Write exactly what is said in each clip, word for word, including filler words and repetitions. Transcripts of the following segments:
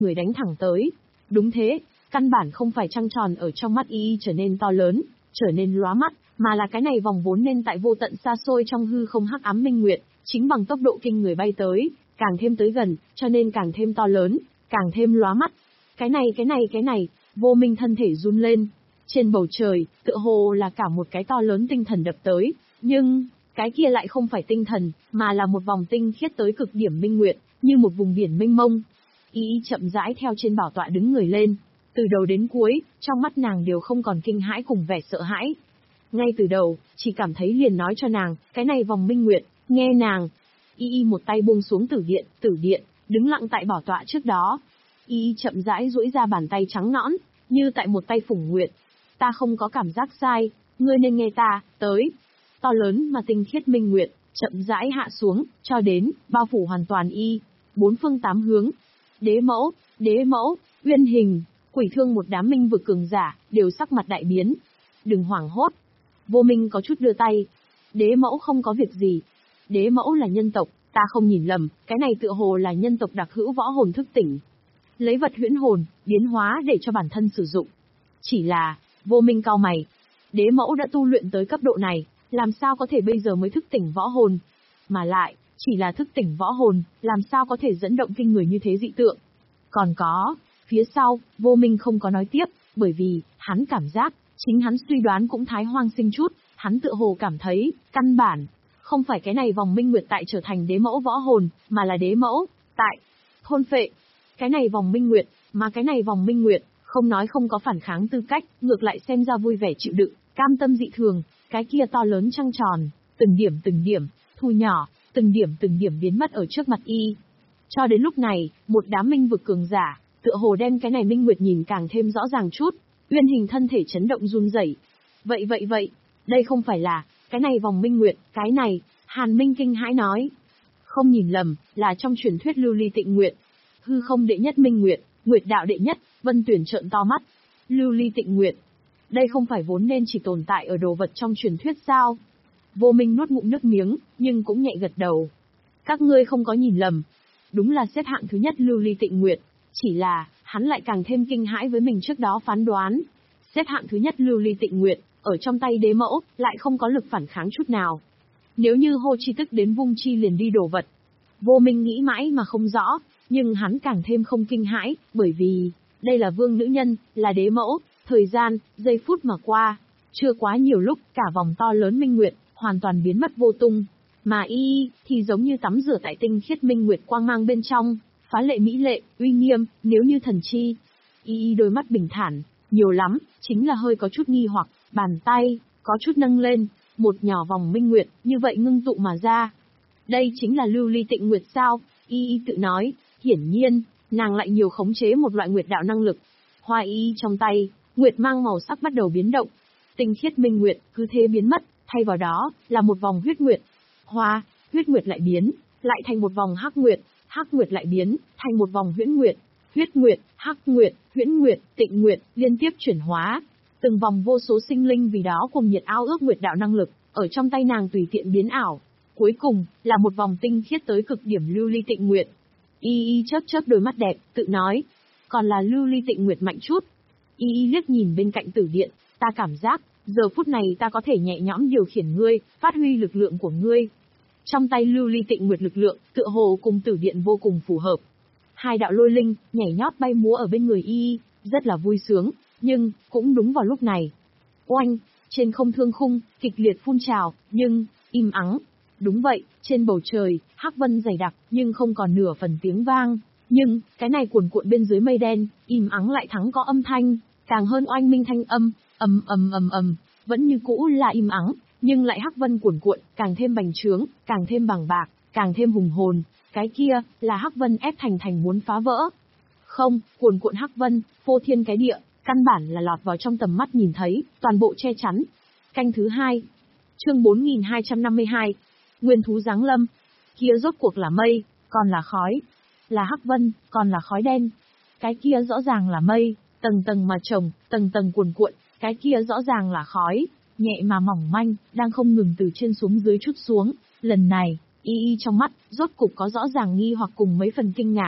người đánh thẳng tới. Đúng thế, căn bản không phải trăng tròn ở trong mắt y y trở nên to lớn, trở nên lóa mắt, mà là cái này vòng vốn nên tại vô tận xa xôi trong hư không hắc ám minh nguyệt, chính bằng tốc độ kinh người bay tới, càng thêm tới gần, cho nên càng thêm to lớn, càng thêm lóa mắt. Cái này cái này cái này, Vô Minh thân thể run lên. Trên bầu trời, tựa hồ là cả một cái to lớn tinh thần đập tới, nhưng cái kia lại không phải tinh thần, mà là một vòng tinh khiết tới cực điểm minh nguyệt, như một vùng biển mênh mông. Y y chậm rãi theo trên bảo tọa đứng người lên, từ đầu đến cuối, trong mắt nàng đều không còn kinh hãi cùng vẻ sợ hãi. Ngay từ đầu, chỉ cảm thấy liền nói cho nàng, cái này vòng minh nguyệt, nghe nàng. Y y một tay buông xuống tử điện, tử điện, đứng lặng tại bảo tọa trước đó. Y y chậm rãi duỗi ra bàn tay trắng nõn, như tại một tay phủng nguyệt. Ta không có cảm giác sai, ngươi nên nghe ta, tới. To lớn mà tinh khiết minh nguyệt, chậm rãi hạ xuống, cho đến, bao phủ hoàn toàn y, bốn phương tám hướng. Đế mẫu, đế mẫu, Uyên Hình, Quỷ Thương một đám minh vực cường giả, đều sắc mặt đại biến. Đừng hoảng hốt. Vô Minh có chút đưa tay. Đế mẫu không có việc gì. Đế mẫu là nhân tộc, ta không nhìn lầm, cái này tựa hồ là nhân tộc đặc hữu võ hồn thức tỉnh. Lấy vật huyễn hồn, biến hóa để cho bản thân sử dụng. Chỉ là, Vô Minh cau mày. Đế mẫu đã tu luyện tới cấp độ này, làm sao có thể bây giờ mới thức tỉnh võ hồn? Mà lại, chỉ là thức tỉnh võ hồn, làm sao có thể dẫn động kinh người như thế dị tượng? Còn có, phía sau, Vô Minh không có nói tiếp, bởi vì, hắn cảm giác, chính hắn suy đoán cũng thái hoang sinh chút, hắn tựa hồ cảm thấy, căn bản, không phải cái này vòng minh nguyệt tại trở thành đế mẫu võ hồn, mà là đế mẫu, tại, thôn phệ. Cái này vòng minh nguyệt, mà cái này vòng minh nguyệt, không nói không có phản kháng tư cách, ngược lại xem ra vui vẻ chịu đựng, cam tâm dị thường, cái kia to lớn trăng tròn, từng điểm từng điểm, thu nhỏ, từng điểm từng điểm biến mất ở trước mặt y. Cho đến lúc này, một đám minh vực cường giả, tựa hồ đem cái này minh nguyệt nhìn càng thêm rõ ràng chút, Uyên Hình thân thể chấn động run rẩy. Vậy vậy vậy, đây không phải là, cái này vòng minh nguyệt, cái này, Hàn Minh kinh hãi nói. Không nhìn lầm, là trong truyền thuyết lưu ly tịnh nguyệt. Hư không đệ nhất minh nguyệt, nguyệt đạo đệ nhất, Vân Tuyển trợn to mắt. Lưu ly tịnh nguyệt. Đây không phải vốn nên chỉ tồn tại ở đồ vật trong truyền thuyết sao? Vô Minh nuốt ngụm nước miếng, nhưng cũng nhẹ gật đầu. Các ngươi không có nhìn lầm. Đúng là xếp hạng thứ nhất lưu ly tịnh nguyệt. Chỉ là, hắn lại càng thêm kinh hãi với mình trước đó phán đoán. Xếp hạng thứ nhất lưu ly tịnh nguyệt, ở trong tay đế mẫu, lại không có lực phản kháng chút nào. Nếu như hô chi tức đến vung chi liền đi đổ vật. Vô Minh nghĩ mãi mà không rõ, nhưng hắn càng thêm không kinh hãi, bởi vì, đây là vương nữ nhân, là đế mẫu, thời gian, giây phút mà qua. Chưa quá nhiều lúc, cả vòng to lớn minh nguyệt, hoàn toàn biến mất vô tung. Mà y, thì giống như tắm rửa tại tinh khiết minh nguyệt quang mang bên trong, phá lệ mỹ lệ, uy nghiêm, nếu như thần chi. Y đôi mắt bình thản, nhiều lắm, chính là hơi có chút nghi hoặc, bàn tay, có chút nâng lên, một nhỏ vòng minh nguyệt, như vậy ngưng tụ mà ra. Đây chính là lưu ly tịnh nguyệt sao? Y y tự nói, hiển nhiên, nàng lại nhiều khống chế một loại nguyệt đạo năng lực. Hoa y trong tay, nguyệt mang màu sắc bắt đầu biến động. Tinh khiết minh nguyệt, cứ thế biến mất, thay vào đó, là một vòng huyết nguyệt. Hoa, huyết nguyệt lại biến, lại thành một vòng hắc nguyệt, hắc nguyệt lại biến, thành một vòng huyễn nguyệt. Huyết nguyệt, hắc nguyệt, huyễn nguyệt, tịnh nguyệt, liên tiếp chuyển hóa. Từng vòng vô số sinh linh vì đó cùng nhiệt ao ước nguyệt đạo năng lực, ở trong tay nàng tùy tiện biến ảo. Cuối cùng, là một vòng tinh khiết tới cực điểm lưu ly tịnh nguyệt. Y y chớp chớp đôi mắt đẹp, tự nói. Còn là lưu ly tịnh nguyệt mạnh chút. Y y liếc nhìn bên cạnh tử điện, ta cảm giác, giờ phút này ta có thể nhẹ nhõm điều khiển ngươi, phát huy lực lượng của ngươi. Trong tay lưu ly tịnh nguyệt lực lượng, tựa hồ cùng tử điện vô cùng phù hợp. Hai đạo lôi linh, nhảy nhót bay múa ở bên người y y, rất là vui sướng, nhưng, cũng đúng vào lúc này. Oanh, trên không thương khung, kịch liệt phun trào, nhưng, im ắng. Đúng vậy, trên bầu trời, hắc vân dày đặc, nhưng không còn nửa phần tiếng vang. Nhưng, cái này cuồn cuộn bên dưới mây đen, im ắng lại thắng có âm thanh, càng hơn oanh minh thanh âm, ầm ầm ầm ầm, vẫn như cũ là im ắng, nhưng lại hắc vân cuồn cuộn, càng thêm bành trướng, càng thêm bằng bạc, càng thêm hùng hồn. Cái kia, là hắc vân ép thành thành muốn phá vỡ. Không, cuồn cuộn hắc vân, phô thiên cái địa, căn bản là lọt vào trong tầm mắt nhìn thấy, toàn bộ che chắn. Canh thứ hai, chương bốn nghìn hai trăm năm mươi hai, nguyên thú giáng lâm. Kia rốt cuộc là mây, còn là khói. Là hắc vân, còn là khói đen. Cái kia rõ ràng là mây, tầng tầng mà chồng, tầng tầng cuồn cuộn. Cái kia rõ ràng là khói, nhẹ mà mỏng manh, đang không ngừng từ trên xuống dưới chút xuống. Lần này, y y trong mắt, rốt cục có rõ ràng nghi hoặc cùng mấy phần kinh ngạc.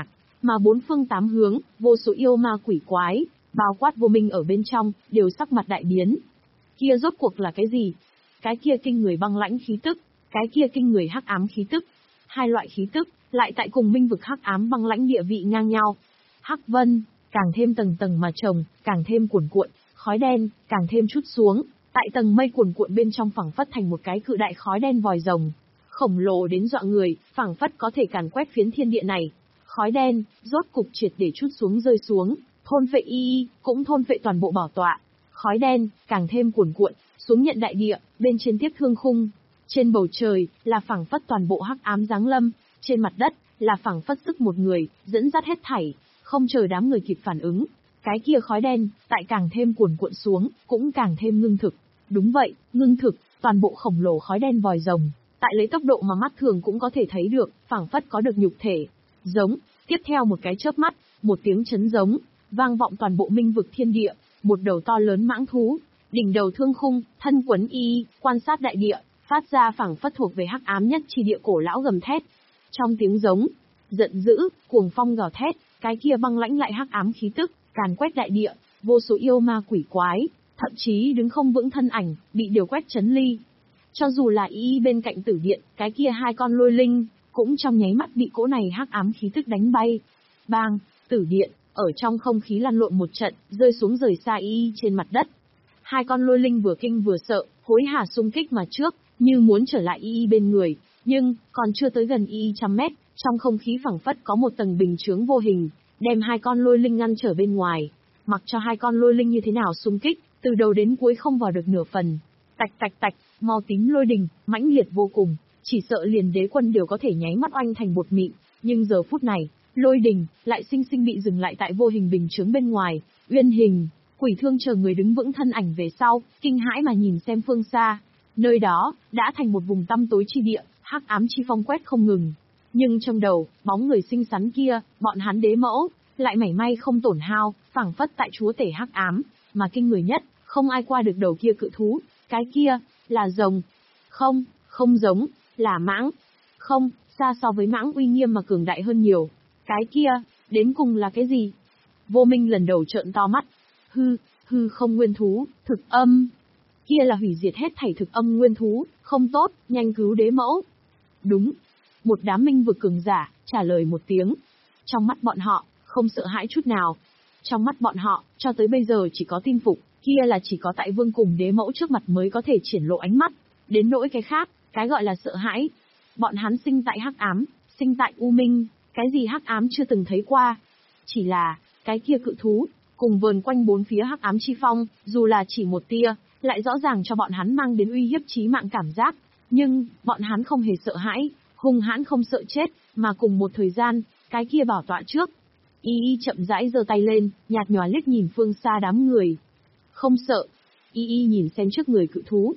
mà bốn phương tám hướng, vô số yêu ma quỷ quái, bao quát Vô Minh ở bên trong, đều sắc mặt đại biến. Kia rốt cuộc là cái gì? Cái kia kinh người băng lãnh khí tức, cái kia kinh người hắc ám khí tức. Hai loại khí tức, lại tại cùng minh vực hắc ám băng lãnh địa vị ngang nhau. Hắc vân, càng thêm tầng tầng mà chồng, càng thêm cuồn cuộn, khói đen, càng thêm chút xuống, tại tầng mây cuồn cuộn bên trong phẳng phất thành một cái cự đại khói đen vòi rồng. Khổng lồ đến dọa người, phẳng phất có thể càn quét phiến thiên địa này. Khói đen, rốt cục triệt để chút xuống rơi xuống, thôn phệ y y, cũng thôn phệ toàn bộ bảo tọa. Khói đen, càng thêm cuồn cuộn, xuống nhận đại địa, bên trên tiếp thương khung. Trên bầu trời, là phẳng phất toàn bộ hắc ám giáng lâm, trên mặt đất, là phẳng phất sức một người, dẫn dắt hết thảy, không chờ đám người kịp phản ứng. Cái kia khói đen, tại càng thêm cuồn cuộn xuống, cũng càng thêm ngưng thực. Đúng vậy, ngưng thực, toàn bộ khổng lồ khói đen vòi rồng, tại lấy tốc độ mà mắt thường cũng có thể thấy được, phẳng phất có được nhục thể. Giống, tiếp theo một cái chớp mắt, một tiếng chấn giống, vang vọng toàn bộ minh vực thiên địa, một đầu to lớn mãng thú, đỉnh đầu thương khung, thân quấn y, quan sát đại địa, phát ra phẳng phất thuộc về hắc ám nhất chi địa cổ lão gầm thét. Trong tiếng giống, giận dữ, cuồng phong gào thét, cái kia băng lãnh lại hắc ám khí tức, càn quét đại địa, vô số yêu ma quỷ quái, thậm chí đứng không vững thân ảnh, bị điều quét chấn ly. Cho dù là y bên cạnh tử điện, cái kia hai con lôi linh, cũng trong nháy mắt bị cỗ này hắc ám khí tức đánh bay. Bang, tử điện, ở trong không khí lăn lộn một trận, rơi xuống rời xa y trên mặt đất. Hai con lôi linh vừa kinh vừa sợ, hối hả xung kích mà trước, như muốn trở lại y bên người, nhưng, còn chưa tới gần y trăm mét, trong không khí phẳng phất có một tầng bình chướng vô hình, đem hai con lôi linh ngăn trở bên ngoài. Mặc cho hai con lôi linh như thế nào xung kích, từ đầu đến cuối không vào được nửa phần. Tạch tạch tạch, màu tím lôi đình, mãnh liệt vô cùng, chỉ sợ liền đế quân đều có thể nháy mắt oanh thành bột mịn, nhưng giờ phút này, lôi đình lại sinh sinh bị dừng lại tại vô hình bình chướng bên ngoài. Uyên Hình, Quỷ Thương chờ người đứng vững thân ảnh về sau, kinh hãi mà nhìn xem phương xa. Nơi đó đã thành một vùng tăm tối chi địa, hắc ám chi phong quét không ngừng. Nhưng trong đầu, bóng người xinh xắn kia, bọn hắn đế mẫu, lại mảy may không tổn hao, phảng phất tại chúa tể hắc ám, mà kinh người nhất, không ai qua được đầu kia cự thú, cái kia là rồng. Không, không giống, là mãng. Không, xa so với mãng uy nghiêm mà cường đại hơn nhiều. Cái kia, đến cùng là cái gì? Vô Minh lần đầu trợn to mắt. Hư, hư không nguyên thú, thực âm. Kia là hủy diệt hết thảy thực âm nguyên thú, không tốt, nhanh cứu đế mẫu. Đúng. Một đám minh vực cường giả, trả lời một tiếng. Trong mắt bọn họ, không sợ hãi chút nào. Trong mắt bọn họ, cho tới bây giờ chỉ có tin phục, kia là chỉ có tại vương cùng đế mẫu trước mặt mới có thể triển lộ ánh mắt. Đến nỗi cái khác, cái gọi là sợ hãi. Bọn hắn sinh tại hắc ám, sinh tại u minh, cái gì hắc ám chưa từng thấy qua. Chỉ là, cái kia cự thú, cùng vờn quanh bốn phía hắc ám chi phong, dù là chỉ một tia, lại rõ ràng cho bọn hắn mang đến uy hiếp chí mạng cảm giác. Nhưng, bọn hắn không hề sợ hãi, hung hãn không sợ chết, mà cùng một thời gian, cái kia bảo tọa trước. Y Y chậm rãi giơ tay lên, nhạt nhòa liếc nhìn phương xa đám người. Không sợ. Y Y nhìn xem trước người cự thú.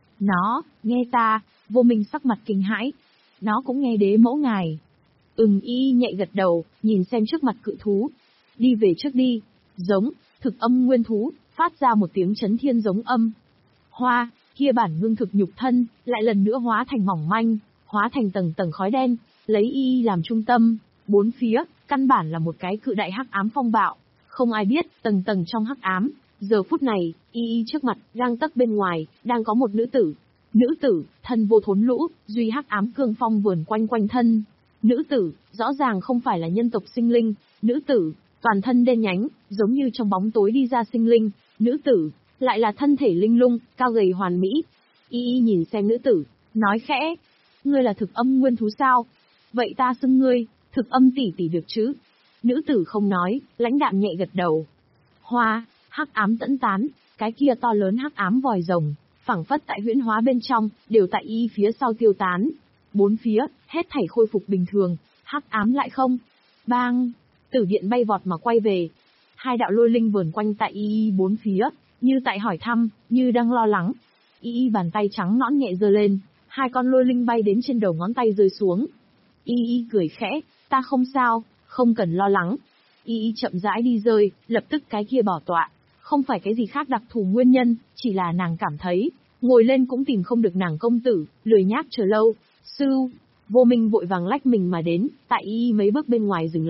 Nó, nghe ta, Vô Minh sắc mặt kinh hãi. Nó cũng nghe đế mẫu ngài. Ừm, Y Y nhẹ gật đầu, nhìn xem trước mặt cự thú. Đi về trước đi. Giống, thực âm nguyên thú, phát ra một tiếng chấn thiên giống âm. Hoa, kia bản ngưng thực nhục thân, lại lần nữa hóa thành mỏng manh, hóa thành tầng tầng khói đen, lấy Y Y làm trung tâm, bốn phía, căn bản là một cái cự đại hắc ám phong bạo. Không ai biết, tầng tầng trong hắc ám, giờ phút này, Y Y trước mặt, gang tấc bên ngoài, đang có một nữ tử. Nữ tử, thân vô thốn lũ, duy hắc ám cương phong vườn quanh quanh thân. Nữ tử, rõ ràng không phải là nhân tộc sinh linh. Nữ tử, toàn thân đen nhánh, giống như trong bóng tối đi ra sinh linh. Nữ tử, lại là thân thể linh lung, cao gầy hoàn mỹ. Y Y nhìn xem nữ tử, nói khẽ. Ngươi là thực âm nguyên thú sao? Vậy ta xưng ngươi, thực âm tỷ tỷ được chứ? Nữ tử không nói, lãnh đạm nhẹ gật đầu. Hoa, hắc ám tẫn tán, cái kia to lớn hắc ám vòi rồng, phẳng phất tại huyễn hóa bên trong, đều tại Y phía sau tiêu tán. Bốn phía, hết thảy khôi phục bình thường, hắc ám lại không. Bang, tử điện bay vọt mà quay về. Hai đạo lôi linh vờn quanh tại Y bốn phía, như tại hỏi thăm, như đang lo lắng. Y bàn tay trắng nõn nhẹ giơ lên, hai con lôi linh bay đến trên đầu ngón tay rơi xuống. Y Y cười khẽ, ta không sao, không cần lo lắng. Y Y chậm rãi đi rơi, lập tức cái kia bỏ tọa. Không phải cái gì khác đặc thù nguyên nhân, chỉ là nàng cảm thấy, ngồi lên cũng tìm không được nàng công tử, lười nhác chờ lâu. Sư, Vô Minh vội vàng lách mình mà đến, tại Y mấy bước bên ngoài dừng lại.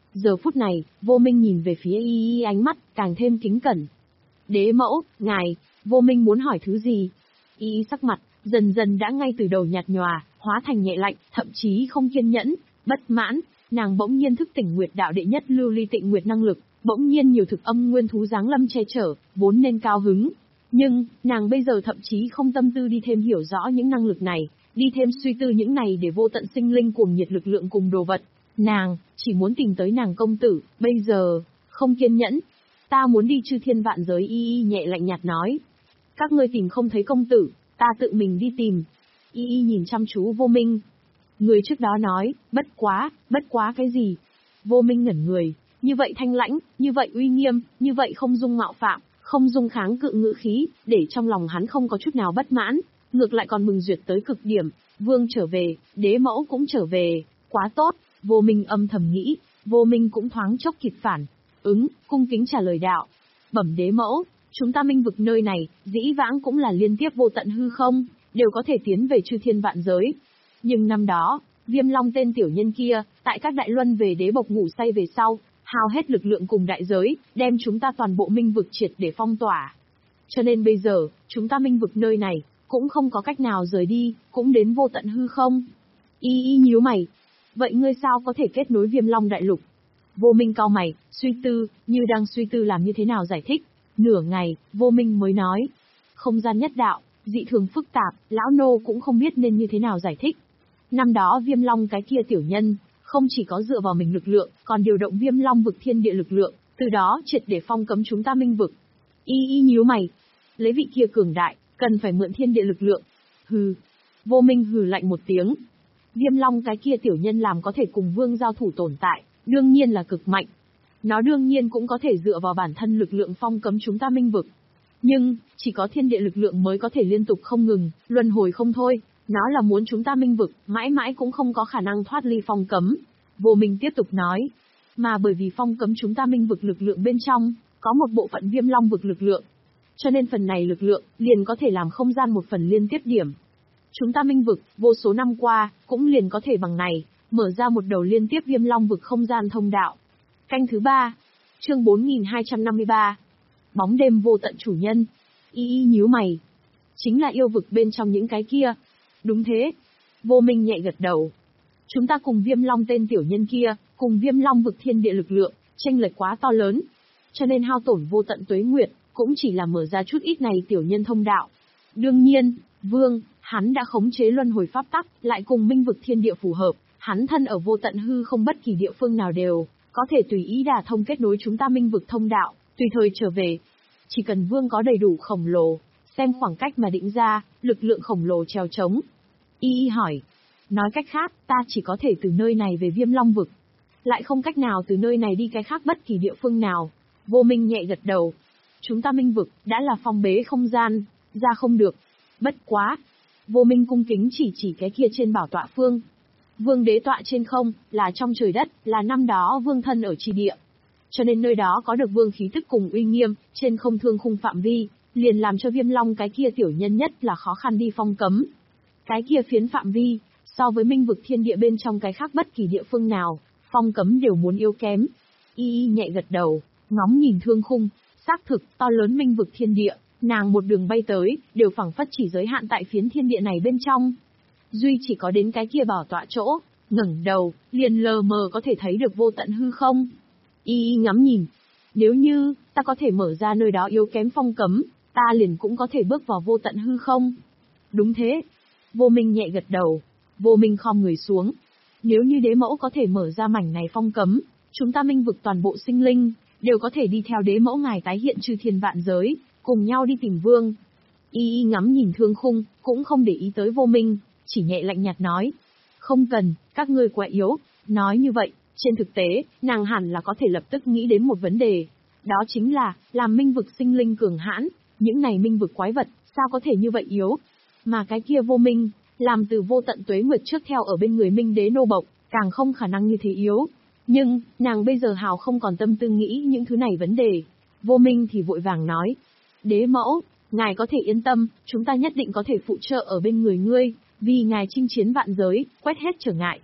Giờ phút này, Vô Minh nhìn về phía y y ánh mắt, càng thêm kính cẩn. Đế mẫu, ngài, Vô Minh muốn hỏi thứ gì? Y y sắc mặt, dần dần đã ngay từ đầu nhạt nhòa, hóa thành nhẹ lạnh, thậm chí không kiên nhẫn, bất mãn, nàng bỗng nhiên thức tỉnh Nguyệt đạo đệ nhất lưu ly tịnh nguyệt năng lực, bỗng nhiên nhiều thực âm nguyên thú giáng lâm che chở, vốn nên cao hứng. Nhưng, nàng bây giờ thậm chí không tâm tư đi thêm hiểu rõ những năng lực này, đi thêm suy tư những này để vô tận sinh linh cuồng nhiệt lực lượng cùng đồ vật. Nàng, chỉ muốn tìm tới nàng công tử, bây giờ, không kiên nhẫn. Ta muốn đi chư thiên vạn giới y y nhẹ lạnh nhạt nói. Các ngươi tìm không thấy công tử, ta tự mình đi tìm. Y y nhìn chăm chú Vô Minh. Người trước đó nói, bất quá, bất quá cái gì? Vô Minh ngẩn người, như vậy thanh lãnh, như vậy uy nghiêm, như vậy không dung mạo phạm, không dung kháng cự ngữ khí, để trong lòng hắn không có chút nào bất mãn, ngược lại còn mừng duyệt tới cực điểm. Vương trở về, đế mẫu cũng trở về, quá tốt. Vô Minh âm thầm nghĩ, Vô Minh cũng thoáng chốc kịp phản, ứng, cung kính trả lời đạo. Bẩm đế mẫu, chúng ta minh vực nơi này, dĩ vãng cũng là liên tiếp vô tận hư không, đều có thể tiến về chư thiên vạn giới. Nhưng năm đó, Viêm Long tên tiểu nhân kia, tại các đại luân về đế bộc ngủ say về sau, hao hết lực lượng cùng đại giới, đem chúng ta toàn bộ minh vực triệt để phong tỏa. Cho nên bây giờ, chúng ta minh vực nơi này, cũng không có cách nào rời đi, cũng đến vô tận hư không. Y y nhíu mày. Vậy ngươi sao có thể kết nối Viêm Long đại lục? Vô Minh cau mày, suy tư, như đang suy tư làm như thế nào giải thích. Nửa ngày, Vô Minh mới nói. Không gian nhất đạo, dị thường phức tạp, lão nô cũng không biết nên như thế nào giải thích. Năm đó Viêm Long cái kia tiểu nhân, không chỉ có dựa vào mình lực lượng, còn điều động Viêm Long vực thiên địa lực lượng, từ đó triệt để phong cấm chúng ta minh vực. Y y nhíu mày. Lấy vị kia cường đại, cần phải mượn thiên địa lực lượng. Hừ. Vô Minh hừ lạnh một tiếng. Viêm Long cái kia tiểu nhân làm có thể cùng vương giao thủ tồn tại, đương nhiên là cực mạnh. Nó đương nhiên cũng có thể dựa vào bản thân lực lượng phong cấm chúng ta minh vực. Nhưng, chỉ có thiên địa lực lượng mới có thể liên tục không ngừng, luân hồi không thôi. Nó là muốn chúng ta minh vực, mãi mãi cũng không có khả năng thoát ly phong cấm. Vô Minh tiếp tục nói. Mà bởi vì phong cấm chúng ta minh vực lực lượng bên trong, có một bộ phận Viêm Long vực lực lượng. Cho nên phần này lực lượng, liền có thể làm không gian một phần liên tiếp điểm. Chúng ta minh vực, vô số năm qua, cũng liền có thể bằng này, mở ra một đầu liên tiếp Viêm Long vực không gian thông đạo. Canh thứ ba, chương bốn nghìn hai trăm năm mươi ba. Bóng đêm vô tận chủ nhân. Y y nhíu mày. Chính là yêu vực bên trong những cái kia. Đúng thế. Vô Minh nhẹ gật đầu. Chúng ta cùng Viêm Long tên tiểu nhân kia, cùng Viêm Long vực thiên địa lực lượng, chênh lệch quá to lớn. Cho nên hao tổn vô tận tuế nguyệt, cũng chỉ là mở ra chút ít này tiểu nhân thông đạo. Đương nhiên, Vương, hắn đã khống chế luân hồi pháp tắc, lại cùng minh vực thiên địa phù hợp, hắn thân ở vô tận hư không bất kỳ địa phương nào đều, có thể tùy ý đả thông kết nối chúng ta minh vực thông đạo, tùy thời trở về. Chỉ cần Vương có đầy đủ khổng lồ, xem khoảng cách mà định ra, lực lượng khổng lồ treo chống. Y y hỏi, nói cách khác, ta chỉ có thể từ nơi này về Viêm Long vực, lại không cách nào từ nơi này đi cái khác bất kỳ địa phương nào. Vô Minh nhẹ gật đầu. Chúng ta minh vực, đã là phong bế không gian, ra không được. Bất quá. Vô Minh cung kính chỉ chỉ cái kia trên bảo tọa phương. Vương đế tọa trên không, là trong trời đất, là năm đó vương thân ở tri địa. Cho nên nơi đó có được vương khí tức cùng uy nghiêm, trên không thương khung phạm vi, liền làm cho Viêm Long cái kia tiểu nhân nhất là khó khăn đi phong cấm. Cái kia phiến phạm vi, so với minh vực thiên địa bên trong cái khác bất kỳ địa phương nào, phong cấm đều muốn yếu kém. Y y nhẹ gật đầu, ngóng nhìn thương khung, xác thực, to lớn minh vực thiên địa, nàng một đường bay tới, đều phảng phất chỉ giới hạn tại phiến thiên địa này bên trong. Duy chỉ có đến cái kia bảo tọa chỗ, ngẩng đầu, liền lờ mờ có thể thấy được vô tận hư không. Y y ngắm nhìn, nếu như, ta có thể mở ra nơi đó yếu kém phong cấm, ta liền cũng có thể bước vào vô tận hư không. Đúng thế. Vô Minh nhẹ gật đầu, Vô Minh khom người xuống. Nếu như đế mẫu có thể mở ra mảnh này phong cấm, chúng ta minh vực toàn bộ sinh linh, đều có thể đi theo đế mẫu ngài tái hiện chư thiên vạn giới, cùng nhau đi tìm vương. Y y ngắm nhìn thương khung, cũng không để ý tới Vô Minh, chỉ nhẹ lạnh nhạt nói. Không cần, các ngươi quá yếu. Nói như vậy, trên thực tế, nàng hẳn là có thể lập tức nghĩ đến một vấn đề. Đó chính là, làm minh vực sinh linh cường hãn, những này minh vực quái vật, sao có thể như vậy yếu? Mà cái kia Vô Minh, làm từ vô tận tuế nguyệt trước theo ở bên người minh đế nô bộc, càng không khả năng như thế yếu. Nhưng, nàng bây giờ hào không còn tâm tư nghĩ những thứ này vấn đề. Vô Minh thì vội vàng nói. Đế mẫu, ngài có thể yên tâm, chúng ta nhất định có thể phụ trợ ở bên người ngươi, vì ngài chinh chiến vạn giới, quét hết trở ngại.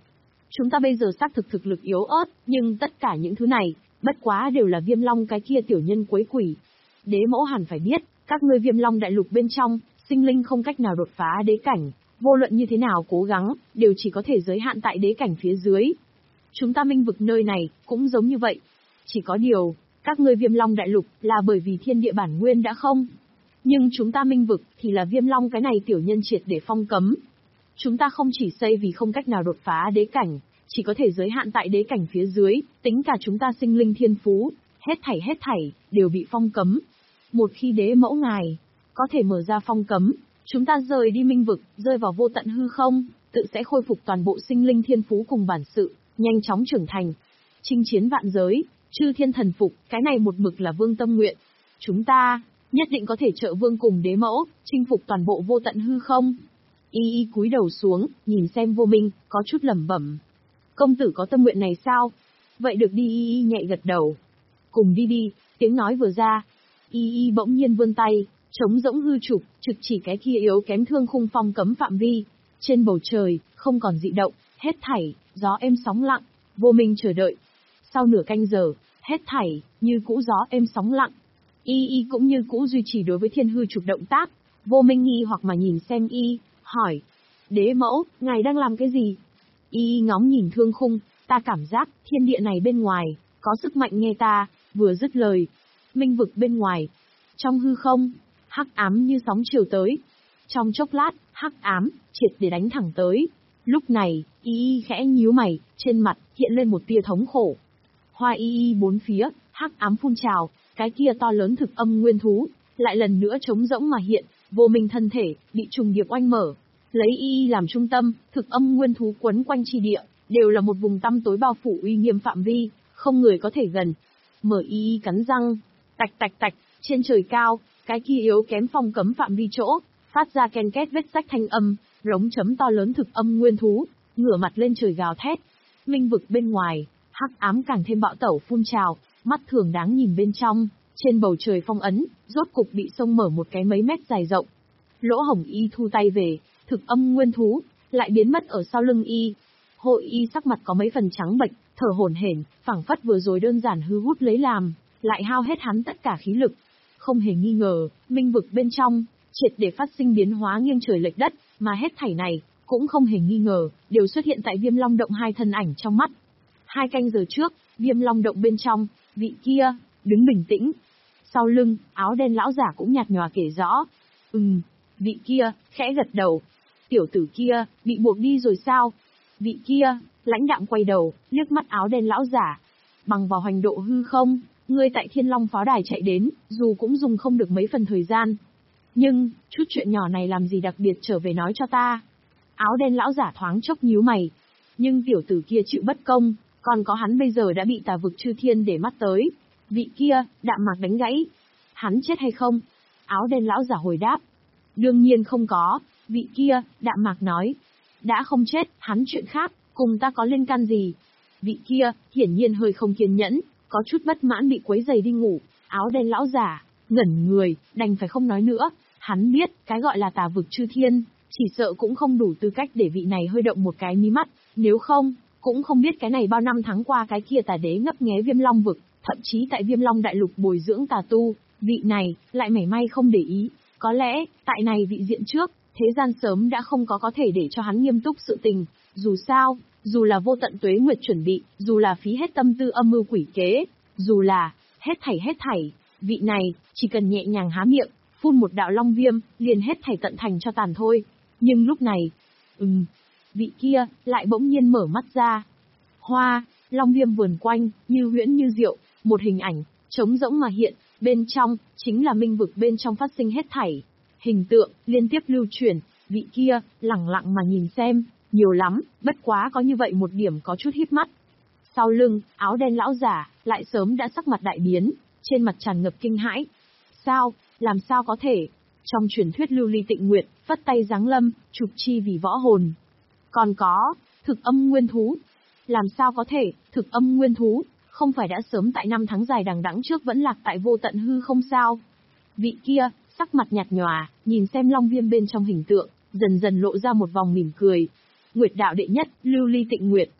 Chúng ta bây giờ xác thực thực lực yếu ớt, nhưng tất cả những thứ này, bất quá đều là Viêm Long cái kia tiểu nhân quấy quỷ. Đế mẫu hẳn phải biết, các ngươi Viêm Long đại lục bên trong, sinh linh không cách nào đột phá đế cảnh, vô luận như thế nào cố gắng, đều chỉ có thể giới hạn tại đế cảnh phía dưới. Chúng ta Minh vực nơi này, cũng giống như vậy. Chỉ có điều, các ngươi Viêm Long đại lục, là bởi vì thiên địa bản nguyên đã không. Nhưng chúng ta Minh vực, thì là Viêm Long cái này tiểu nhân triệt để phong cấm. Chúng ta không chỉ xây vì không cách nào đột phá đế cảnh, chỉ có thể giới hạn tại đế cảnh phía dưới, tính cả chúng ta sinh linh thiên phú, hết thảy hết thảy, đều bị phong cấm. Một khi đế mẫu ngài, có thể mở ra phong cấm, chúng ta rời đi Minh vực, rơi vào vô tận hư không, tự sẽ khôi phục toàn bộ sinh linh thiên phú cùng bản sự, nhanh chóng trưởng thành. Chinh chiến vạn giới, chư thiên thần phục, cái này một mực là vương tâm nguyện. Chúng ta, nhất định có thể trợ vương cùng đế mẫu, chinh phục toàn bộ vô tận hư không. Y y cúi đầu xuống, nhìn xem Vô Minh, có chút lẩm bẩm. Công tử có tâm nguyện này sao? Vậy được đi. Y y nhẹ gật đầu. Cùng đi đi, tiếng nói vừa ra. Y y bỗng nhiên vươn tay, trống rỗng hư trục, trực chỉ cái kia yếu kém thương khung phong cấm phạm vi. Trên bầu trời, không còn dị động, hết thảy, gió êm sóng lặng, Vô Minh chờ đợi. Sau nửa canh giờ, hết thảy, như cũ gió êm sóng lặng. Y y cũng như cũ duy trì đối với thiên hư trục động tác. Vô Minh nghi hoặc mà nhìn xem y, hỏi. Đế mẫu, ngài đang làm cái gì? Y ngóng nhìn thương khung, ta cảm giác, thiên địa này bên ngoài, có sức mạnh nghe ta, vừa dứt lời. Minh vực bên ngoài, trong hư không, hắc ám như sóng chiều tới. Trong chốc lát, hắc ám, triệt để đánh thẳng tới. Lúc này, Y khẽ nhíu mày, trên mặt, hiện lên một tia thống khổ. Hoa Y bốn phía, hắc ám phun trào, cái kia to lớn thực âm nguyên thú, lại lần nữa trống rỗng mà hiện, Vô Minh thân thể, bị trùng điệp oanh mở. Lấy Y làm trung tâm, thực âm nguyên thú quấn quanh chi địa, đều là một vùng tăm tối bao phủ uy nghiêm phạm vi, không người có thể gần. Mở Y cắn răng, tạch tạch tạch, trên trời cao, cái kia yếu kém phong cấm phạm vi chỗ, phát ra ken két vết rách thanh âm, rống chấm to lớn thực âm nguyên thú, ngửa mặt lên trời gào thét. Minh vực bên ngoài, hắc ám càng thêm bạo tẩu phun trào, mắt thường đáng nhìn bên trong, trên bầu trời phong ấn, rốt cục bị xông mở một cái mấy mét dài rộng. Lỗ hổng Y thu tay về, thực âm nguyên thú, lại biến mất ở sau lưng Y. Hội Y sắc mặt có mấy phần trắng bệch, thở hổn hển, phảng phất vừa rồi đơn giản hư hút lấy làm, lại hao hết hắn tất cả khí lực. Không hề nghi ngờ, Minh vực bên trong, triệt để phát sinh biến hóa nghiêng trời lệch đất, mà hết thảy này, cũng không hề nghi ngờ, đều xuất hiện tại Viêm Long động hai thân ảnh trong mắt. Hai canh giờ trước, Viêm Long động bên trong, vị kia, đứng bình tĩnh. Sau lưng, áo đen lão giả cũng nhạt nhòa kể rõ. Ừm, vị kia, khẽ gật đầu. Tiểu tử kia, bị buộc đi rồi sao? Vị kia, lãnh đạm quay đầu, liếc mắt áo đen lão giả. Bằng vào hoành độ hư không, ngươi tại Thiên Long pháo đài chạy đến, dù cũng dùng không được mấy phần thời gian. Nhưng, chút chuyện nhỏ này làm gì đặc biệt trở về nói cho ta? Áo đen lão giả thoáng chốc nhíu mày. Nhưng tiểu tử kia chịu bất công, còn có hắn bây giờ đã bị tà vực chư thiên để mắt tới. Vị kia, đạm mạc đánh gãy. Hắn chết hay không? Áo đen lão giả hồi đáp. Đương nhiên không có, vị kia, đạm mạc nói. Đã không chết, hắn chuyện khác, cùng ta có liên can gì? Vị kia, hiển nhiên hơi không kiên nhẫn, có chút bất mãn bị quấy giày đi ngủ. Áo đen lão giả, ngẩn người, đành phải không nói nữa. Hắn biết, cái gọi là tà vực chư thiên, chỉ sợ cũng không đủ tư cách để vị này hơi động một cái mí mắt, nếu không, cũng không biết cái này bao năm tháng qua cái kia tà đế ngấp nghé Viêm Long vực, thậm chí tại Viêm Long đại lục bồi dưỡng tà tu, vị này, lại mảy may không để ý. Có lẽ, tại này vị diện trước, thế gian sớm đã không có có thể để cho hắn nghiêm túc sự tình, dù sao, dù là vô tận tuế nguyệt chuẩn bị, dù là phí hết tâm tư âm mưu quỷ kế, dù là, hết thảy hết thảy, vị này, chỉ cần nhẹ nhàng há miệng, phun một đạo long viêm, liền hết thảy tận thành cho tàn thôi. Nhưng lúc này, ừm, vị kia, lại bỗng nhiên mở mắt ra. Hoa, long viêm vườn quanh, như huyễn như diệu, một hình ảnh, trống rỗng mà hiện, bên trong, chính là minh vực bên trong phát sinh hết thảy. Hình tượng, liên tiếp lưu chuyển, vị kia, lẳng lặng mà nhìn xem, nhiều lắm, bất quá có như vậy một điểm có chút híp mắt. Sau lưng, áo đen lão giả, lại sớm đã sắc mặt đại biến, trên mặt tràn ngập kinh hãi. Sao, làm sao có thể? Trong truyền thuyết lưu ly tịnh nguyệt, phất tay giáng lâm, chụp chi vì võ hồn. Còn có, thực âm nguyên thú. Làm sao có thể, thực âm nguyên thú, không phải đã sớm tại năm tháng dài đằng đẵng trước vẫn lạc tại vô tận hư không sao? Vị kia, sắc mặt nhạt nhòa, nhìn xem long viêm bên trong hình tượng, dần dần lộ ra một vòng mỉm cười. Nguyệt đạo đệ nhất, lưu ly tịnh nguyệt.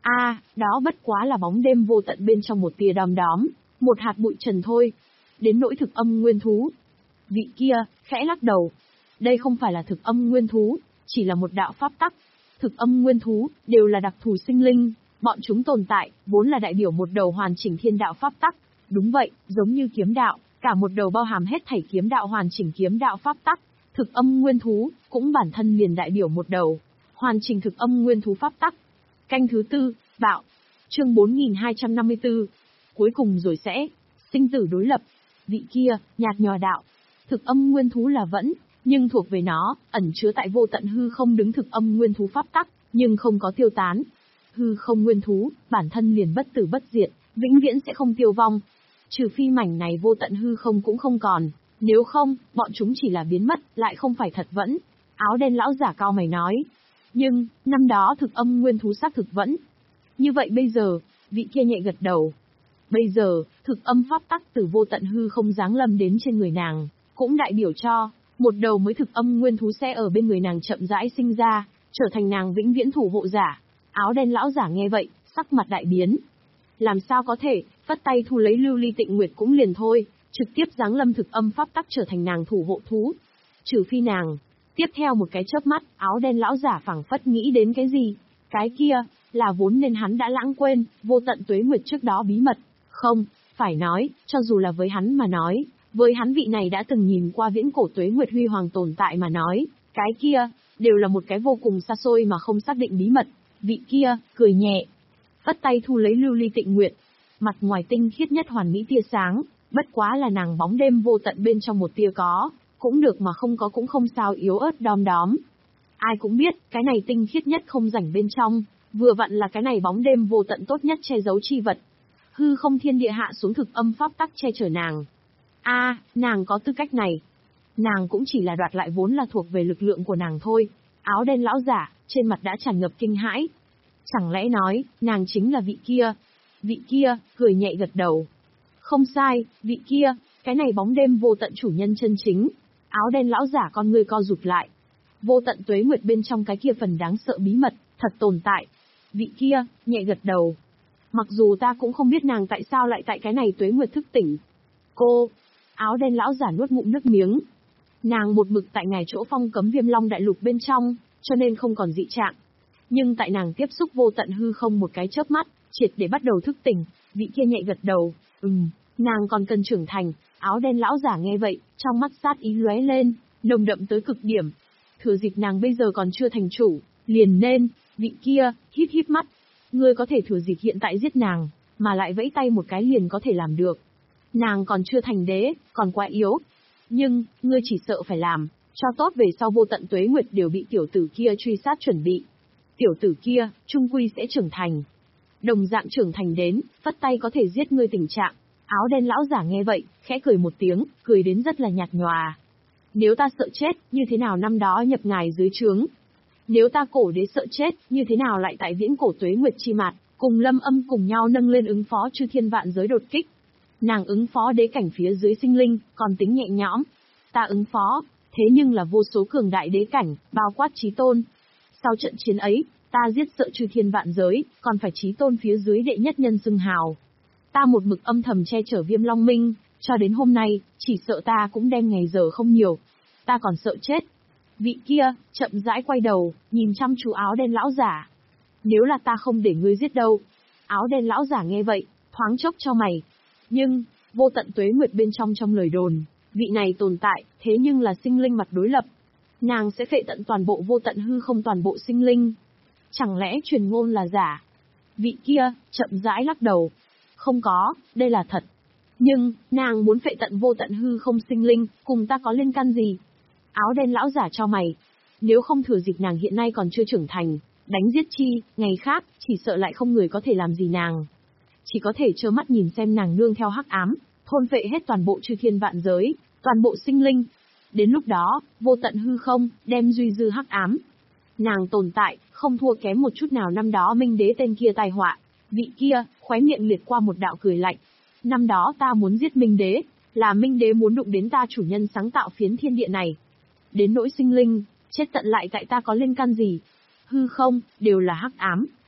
A, đó bất quá là bóng đêm vô tận bên trong một tia đom đóm, một hạt bụi trần thôi. Đến nỗi thực âm nguyên thú. Vị kia, khẽ lắc đầu. Đây không phải là thực âm nguyên thú, chỉ là một đạo pháp tắc. Thực âm nguyên thú, đều là đặc thù sinh linh, bọn chúng tồn tại, vốn là đại biểu một đầu hoàn chỉnh thiên đạo pháp tắc. Đúng vậy, giống như kiếm đạo, cả một đầu bao hàm hết thảy kiếm đạo hoàn chỉnh kiếm đạo pháp tắc. Thực âm nguyên thú, cũng bản thân liền đại biểu một đầu hoàn chỉnh thực âm nguyên thú pháp tắc. Canh thứ tư, bạo. Chương bốn nghìn hai trăm năm mươi tư. Cuối cùng rồi sẽ sinh tử đối lập. Vị kia, nhạt nhòa đạo. Thực âm nguyên thú là vẫn, nhưng thuộc về nó, ẩn chứa tại vô tận hư không đứng thực âm nguyên thú pháp tắc, nhưng không có tiêu tán. Hư không nguyên thú, bản thân liền bất tử bất diệt, vĩnh viễn sẽ không tiêu vong. Trừ phi mảnh này vô tận hư không cũng không còn, nếu không, bọn chúng chỉ là biến mất, lại không phải thật vẫn. Áo đen lão giả cao mày nói. Nhưng, năm đó thực âm nguyên thú xác thực vẫn. Như vậy bây giờ, vị kia nhẹ gật đầu. Bây giờ, thực âm pháp tắc từ vô tận hư không giáng lâm đến trên người nàng, cũng đại biểu cho, một đầu mới thực âm nguyên thú sẽ ở bên người nàng chậm rãi sinh ra, trở thành nàng vĩnh viễn thủ hộ giả. Áo đen lão giả nghe vậy, sắc mặt đại biến. Làm sao có thể, phất tay thu lấy lưu ly tịnh nguyệt cũng liền thôi, trực tiếp giáng lâm thực âm pháp tắc trở thành nàng thủ hộ thú. Trừ phi nàng. Tiếp theo một cái chớp mắt, áo đen lão giả phảng phất nghĩ đến cái gì. Cái kia, là vốn nên hắn đã lãng quên, vô tận tuế nguyệt trước đó bí mật. Không, phải nói, cho dù là với hắn mà nói, với hắn vị này đã từng nhìn qua viễn cổ tuế nguyệt huy hoàng tồn tại mà nói, cái kia, đều là một cái vô cùng xa xôi mà không xác định bí mật. Vị kia, cười nhẹ, phất tay thu lấy lưu ly tịnh nguyệt. Mặt ngoài tinh khiết nhất hoàn mỹ tia sáng, bất quá là nàng bóng đêm vô tận bên trong một tia có, cũng được mà không có cũng không sao yếu ớt đom đóm. Ai cũng biết, cái này tinh khiết nhất không rảnh bên trong, vừa vặn là cái này bóng đêm vô tận tốt nhất che giấu chi vật. Hư không thiên địa hạ xuống thực âm pháp tắc che chở nàng. A, à, nàng có tư cách này. Nàng cũng chỉ là đoạt lại vốn là thuộc về lực lượng của nàng thôi. Áo đen lão giả, trên mặt đã tràn ngập kinh hãi. Chẳng lẽ nói, nàng chính là vị kia? Vị kia, cười nhẹ gật đầu. Không sai, vị kia, cái này bóng đêm vô tận chủ nhân chân chính. Áo đen lão giả con người co rụt lại. Vô tận tuế nguyệt bên trong cái kia phần đáng sợ bí mật, thật tồn tại. Vị kia, nhẹ gật đầu. Mặc dù ta cũng không biết nàng tại sao lại tại cái này tuế nguyệt thức tỉnh. Cô, áo đen lão giả nuốt ngụm nước miếng. Nàng một mực tại ngày chỗ phong cấm viêm long đại lục bên trong, cho nên không còn dị trạng. Nhưng tại nàng tiếp xúc vô tận hư không một cái chớp mắt, triệt để bắt đầu thức tỉnh, vị kia nhẹ gật đầu, ừm, nàng còn cần trưởng thành. Áo đen lão giả nghe vậy, trong mắt sát ý lóe lên, nồng đậm tới cực điểm. Thừa dịp nàng bây giờ còn chưa thành chủ, liền nên, vị kia, híp híp mắt. Ngươi có thể thừa dịp hiện tại giết nàng, mà lại vẫy tay một cái liền có thể làm được. Nàng còn chưa thành đế, còn quá yếu. Nhưng, ngươi chỉ sợ phải làm, cho tốt về sau vô tận tuế nguyệt đều bị tiểu tử kia truy sát chuẩn bị. Tiểu tử kia, trung quy sẽ trưởng thành. Đồng dạng trưởng thành đến, phất tay có thể giết ngươi tình trạng. Áo đen lão giả nghe vậy, khẽ cười một tiếng, cười đến rất là nhạt nhòa. Nếu ta sợ chết, như thế nào năm đó nhập ngài dưới trướng? Nếu ta cổ đế sợ chết, như thế nào lại tại viễn cổ tuế nguyệt chi mạt, cùng lâm âm cùng nhau nâng lên ứng phó chư thiên vạn giới đột kích? Nàng ứng phó đế cảnh phía dưới sinh linh, còn tính nhẹ nhõm. Ta ứng phó, thế nhưng là vô số cường đại đế cảnh, bao quát chí tôn. Sau trận chiến ấy, ta giết sợ chư thiên vạn giới, còn phải chí tôn phía dưới đệ nhất nhân xưng hào. Ta một mực âm thầm che chở viêm long minh, cho đến hôm nay, chỉ sợ ta cũng đem ngày giờ không nhiều. Ta còn sợ chết. Vị kia, chậm rãi quay đầu, nhìn chăm chú áo đen lão giả. Nếu là ta không để ngươi giết đâu. Áo đen lão giả nghe vậy, thoáng chốc cho mày. Nhưng, vô tận tuế nguyệt bên trong trong lời đồn, vị này tồn tại, thế nhưng là sinh linh mặt đối lập. Nàng sẽ phệ tận toàn bộ vô tận hư không toàn bộ sinh linh. Chẳng lẽ truyền ngôn là giả? Vị kia, chậm rãi lắc đầu. Không có, đây là thật. Nhưng, nàng muốn phệ tận vô tận hư không sinh linh, cùng ta có liên can gì? Áo đen lão giả cho mày. Nếu không thừa dịp nàng hiện nay còn chưa trưởng thành, đánh giết chi, ngày khác, chỉ sợ lại không người có thể làm gì nàng. Chỉ có thể trơ mắt nhìn xem nàng nương theo hắc ám, thôn phệ hết toàn bộ chư thiên vạn giới, toàn bộ sinh linh. Đến lúc đó, vô tận hư không, đem duy dư hắc ám. Nàng tồn tại, không thua kém một chút nào năm đó Minh Đế tên kia tai họa. Vị kia, khóe miệng liệt qua một đạo cười lạnh. Năm đó ta muốn giết Minh Đế, là Minh Đế muốn đụng đến ta chủ nhân sáng tạo phiến thiên địa này. Đến nỗi sinh linh, chết tận lại tại ta có liên can gì? Hư không, đều là hắc ám,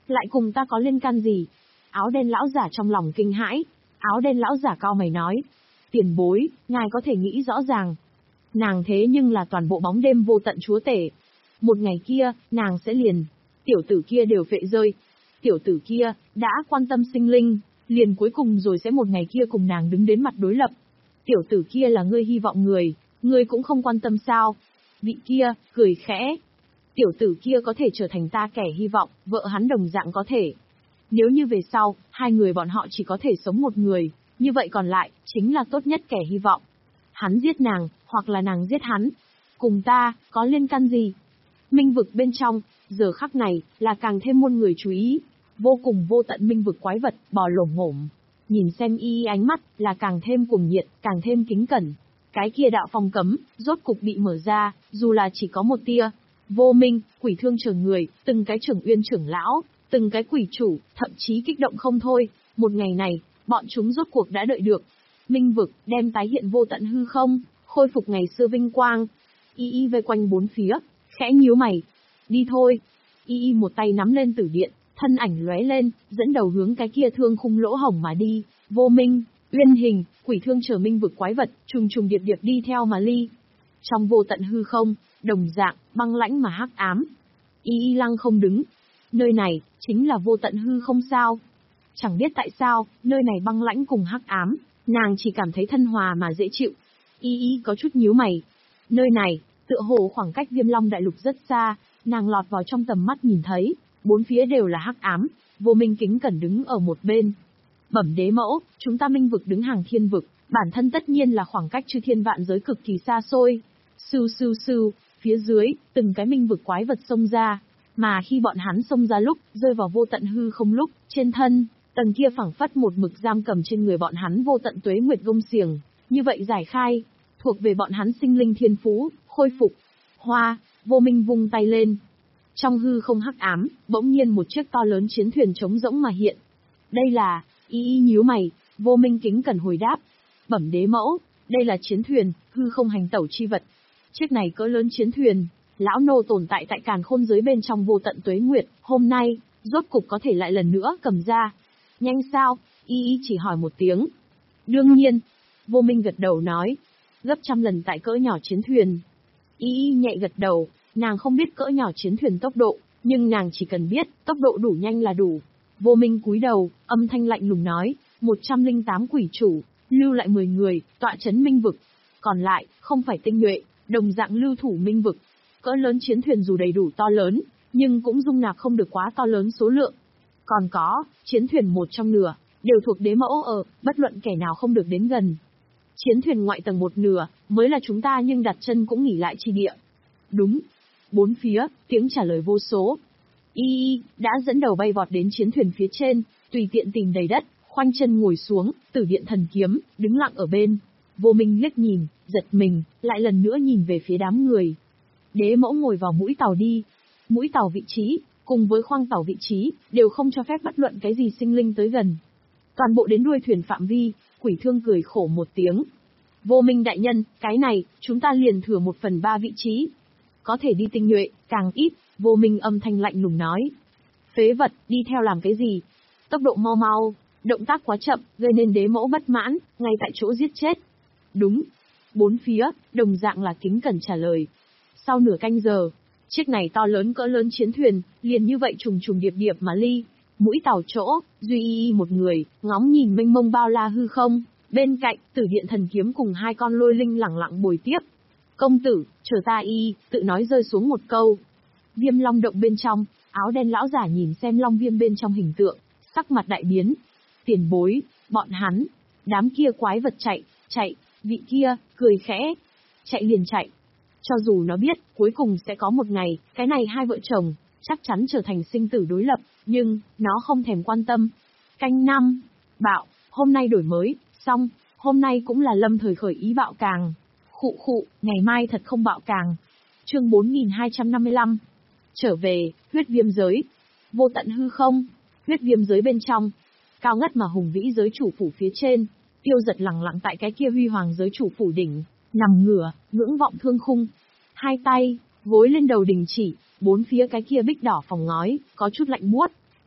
Lại cùng ta có liên can gì? Áo đen lão giả trong lòng kinh hãi. Áo đen lão giả cau mày nói. Tiền bối, ngài có thể nghĩ rõ ràng. Nàng thế nhưng là toàn bộ bóng đêm vô tận chúa tể. Một ngày kia, nàng sẽ liền. Tiểu tử kia đều phệ rơi. Tiểu tử kia, đã quan tâm sinh linh, liền cuối cùng rồi sẽ một ngày kia cùng nàng đứng đến mặt đối lập. Tiểu tử kia là ngươi hy vọng người, ngươi cũng không quan tâm sao? Vị kia, cười khẽ. Tiểu tử kia có thể trở thành ta kẻ hy vọng, vợ hắn đồng dạng có thể. Nếu như về sau, hai người bọn họ chỉ có thể sống một người, như vậy còn lại, chính là tốt nhất kẻ hy vọng. Hắn giết nàng, hoặc là nàng giết hắn. Cùng ta, có liên can gì? Minh vực bên trong, giờ khắc này, là càng thêm muôn người chú ý. Vô cùng vô tận minh vực quái vật, bò lổm ngổm. Nhìn xem y ánh mắt, là càng thêm cuồng nhiệt, càng thêm kính cẩn. Cái kia đạo phong cấm, rốt cục bị mở ra, dù là chỉ có một tia. Vô Minh, quỷ thương trưởng người, từng cái trưởng uyên trưởng lão, từng cái quỷ chủ, thậm chí kích động không thôi. Một ngày này, bọn chúng rốt cuộc đã đợi được. Minh vực, đem tái hiện vô tận hư không, khôi phục ngày xưa vinh quang. Y y vây quanh bốn phía, khẽ nhíu mày. Đi thôi. Y y một tay nắm lên tử điện, thân ảnh lóe lên, dẫn đầu hướng cái kia thương khung lỗ hổng mà đi. Vô Minh, Uyên Hình, quỷ thương trở minh vực quái vật, trùng trùng điệp điệp đi theo mà ly. Trong vô tận hư không, đồng dạng, băng lãnh mà hắc ám. Y y lăng không đứng. Nơi này, chính là vô tận hư không sao? Chẳng biết tại sao, nơi này băng lãnh cùng hắc ám, nàng chỉ cảm thấy thân hòa mà dễ chịu. Y y có chút nhíu mày. Nơi này, tựa hồ khoảng cách Viêm Long đại lục rất xa, nàng lọt vào trong tầm mắt nhìn thấy, bốn phía đều là hắc ám, Vô Minh kính cẩn đứng ở một bên. Bẩm đế mẫu, chúng ta minh vực đứng hàng thiên vực, bản thân tất nhiên là khoảng cách chư thiên vạn giới cực kỳ xa xôi. Sưu sưu sưu, phía dưới, từng cái minh vực quái vật xông ra, mà khi bọn hắn xông ra lúc, rơi vào vô tận hư không lúc, trên thân, tầng kia phẳng phất một mực giam cầm trên người bọn hắn vô tận tuế nguyệt gông xiềng, như vậy giải khai, thuộc về bọn hắn sinh linh thiên phú, khôi phục. Hoa, Vô Minh vung tay lên. Trong hư không hắc ám, bỗng nhiên một chiếc to lớn chiến thuyền trống rỗng mà hiện. Đây là, y y nhíu mày, Vô Minh kính cẩn hồi đáp. Bẩm đế mẫu, đây là chiến thuyền, hư không hành tẩu chi vật. Chiếc này cỡ lớn chiến thuyền, lão nô tồn tại tại càn khôn giới bên trong vô tận tuế nguyệt, hôm nay, rốt cục có thể lại lần nữa cầm ra. Nhanh sao, y y chỉ hỏi một tiếng. Đương nhiên, Vô Minh gật đầu nói, gấp trăm lần tại cỡ nhỏ chiến thuyền. Y y nhẹ gật đầu, nàng không biết cỡ nhỏ chiến thuyền tốc độ, nhưng nàng chỉ cần biết, tốc độ đủ nhanh là đủ. Vô Minh cúi đầu, âm thanh lạnh lùng nói, một trăm lẻ tám quỷ chủ, lưu lại mười người, tọa chấn minh vực. Còn lại, không phải tinh nhuệ, đồng dạng lưu thủ minh vực. Cỡ lớn chiến thuyền dù đầy đủ to lớn, nhưng cũng dung nạp không được quá to lớn số lượng. Còn có, chiến thuyền một trong nửa, đều thuộc đế mẫu ở, bất luận kẻ nào không được đến gần. Chiến thuyền ngoại tầng một nửa, mới là chúng ta nhưng đặt chân cũng nghỉ lại chi địa. Đúng. Bốn phía, tiếng trả lời vô số. Y Y đã dẫn đầu bay vọt đến chiến thuyền phía trên, tùy tiện tìm đầy đất, khoanh chân ngồi xuống, tử điện thần kiếm, đứng lặng ở bên. Vô Minh liếc nhìn, giật mình, lại lần nữa nhìn về phía đám người. Đế mẫu ngồi vào mũi tàu đi. Mũi tàu vị trí, cùng với khoang tàu vị trí, đều không cho phép bất luận cái gì sinh linh tới gần. Toàn bộ đến đuôi thuyền phạm vi, quỷ thương cười khổ một tiếng. Vô Minh đại nhân, cái này, chúng ta liền thừa một phần ba vị trí. Có thể đi tinh nhuệ, càng ít, Vô Minh âm thanh lạnh lùng nói. Phế vật, đi theo làm cái gì? Tốc độ mau mau, động tác quá chậm, gây nên đế mẫu bất mãn, ngay tại chỗ giết chết. Đúng. Bốn phía, đồng dạng là kính cẩn trả lời. Sau nửa canh giờ, chiếc này to lớn cỡ lớn chiến thuyền, liền như vậy trùng trùng điệp điệp mà ly. Mũi tàu chỗ, duy y một người, ngóng nhìn mênh mông bao la hư không. Bên cạnh, tử điện thần kiếm cùng hai con lôi linh lẳng lặng bồi tiếp. Công tử, chờ ta y, tự nói rơi xuống một câu. Viêm long động bên trong, áo đen lão giả nhìn xem long viêm bên trong hình tượng, sắc mặt đại biến. Tiền bối, bọn hắn, đám kia quái vật chạy, chạy, vị kia, cười khẽ. Chạy liền chạy. Cho dù nó biết, cuối cùng sẽ có một ngày, cái này hai vợ chồng, chắc chắn trở thành sinh tử đối lập, nhưng, nó không thèm quan tâm. Canh năm, bạo, hôm nay đổi mới, xong, hôm nay cũng là lâm thời khởi ý bạo càng. Khụ khụ, ngày mai thật không bạo càng. Chương bốn nghìn hai trăm năm mươi lăm. Trở về, huyết viêm giới. Vô tận hư không, huyết viêm giới bên trong. Cao ngất mà hùng vĩ giới chủ phủ phía trên. Tiêu giật lẳng lặng tại cái kia huy hoàng giới chủ phủ đỉnh. Nằm ngửa, ngưỡng vọng thương khung. Hai tay, gối lên đầu đình chỉ. Bốn phía cái kia bích đỏ phòng ngói, có chút lạnh buốt.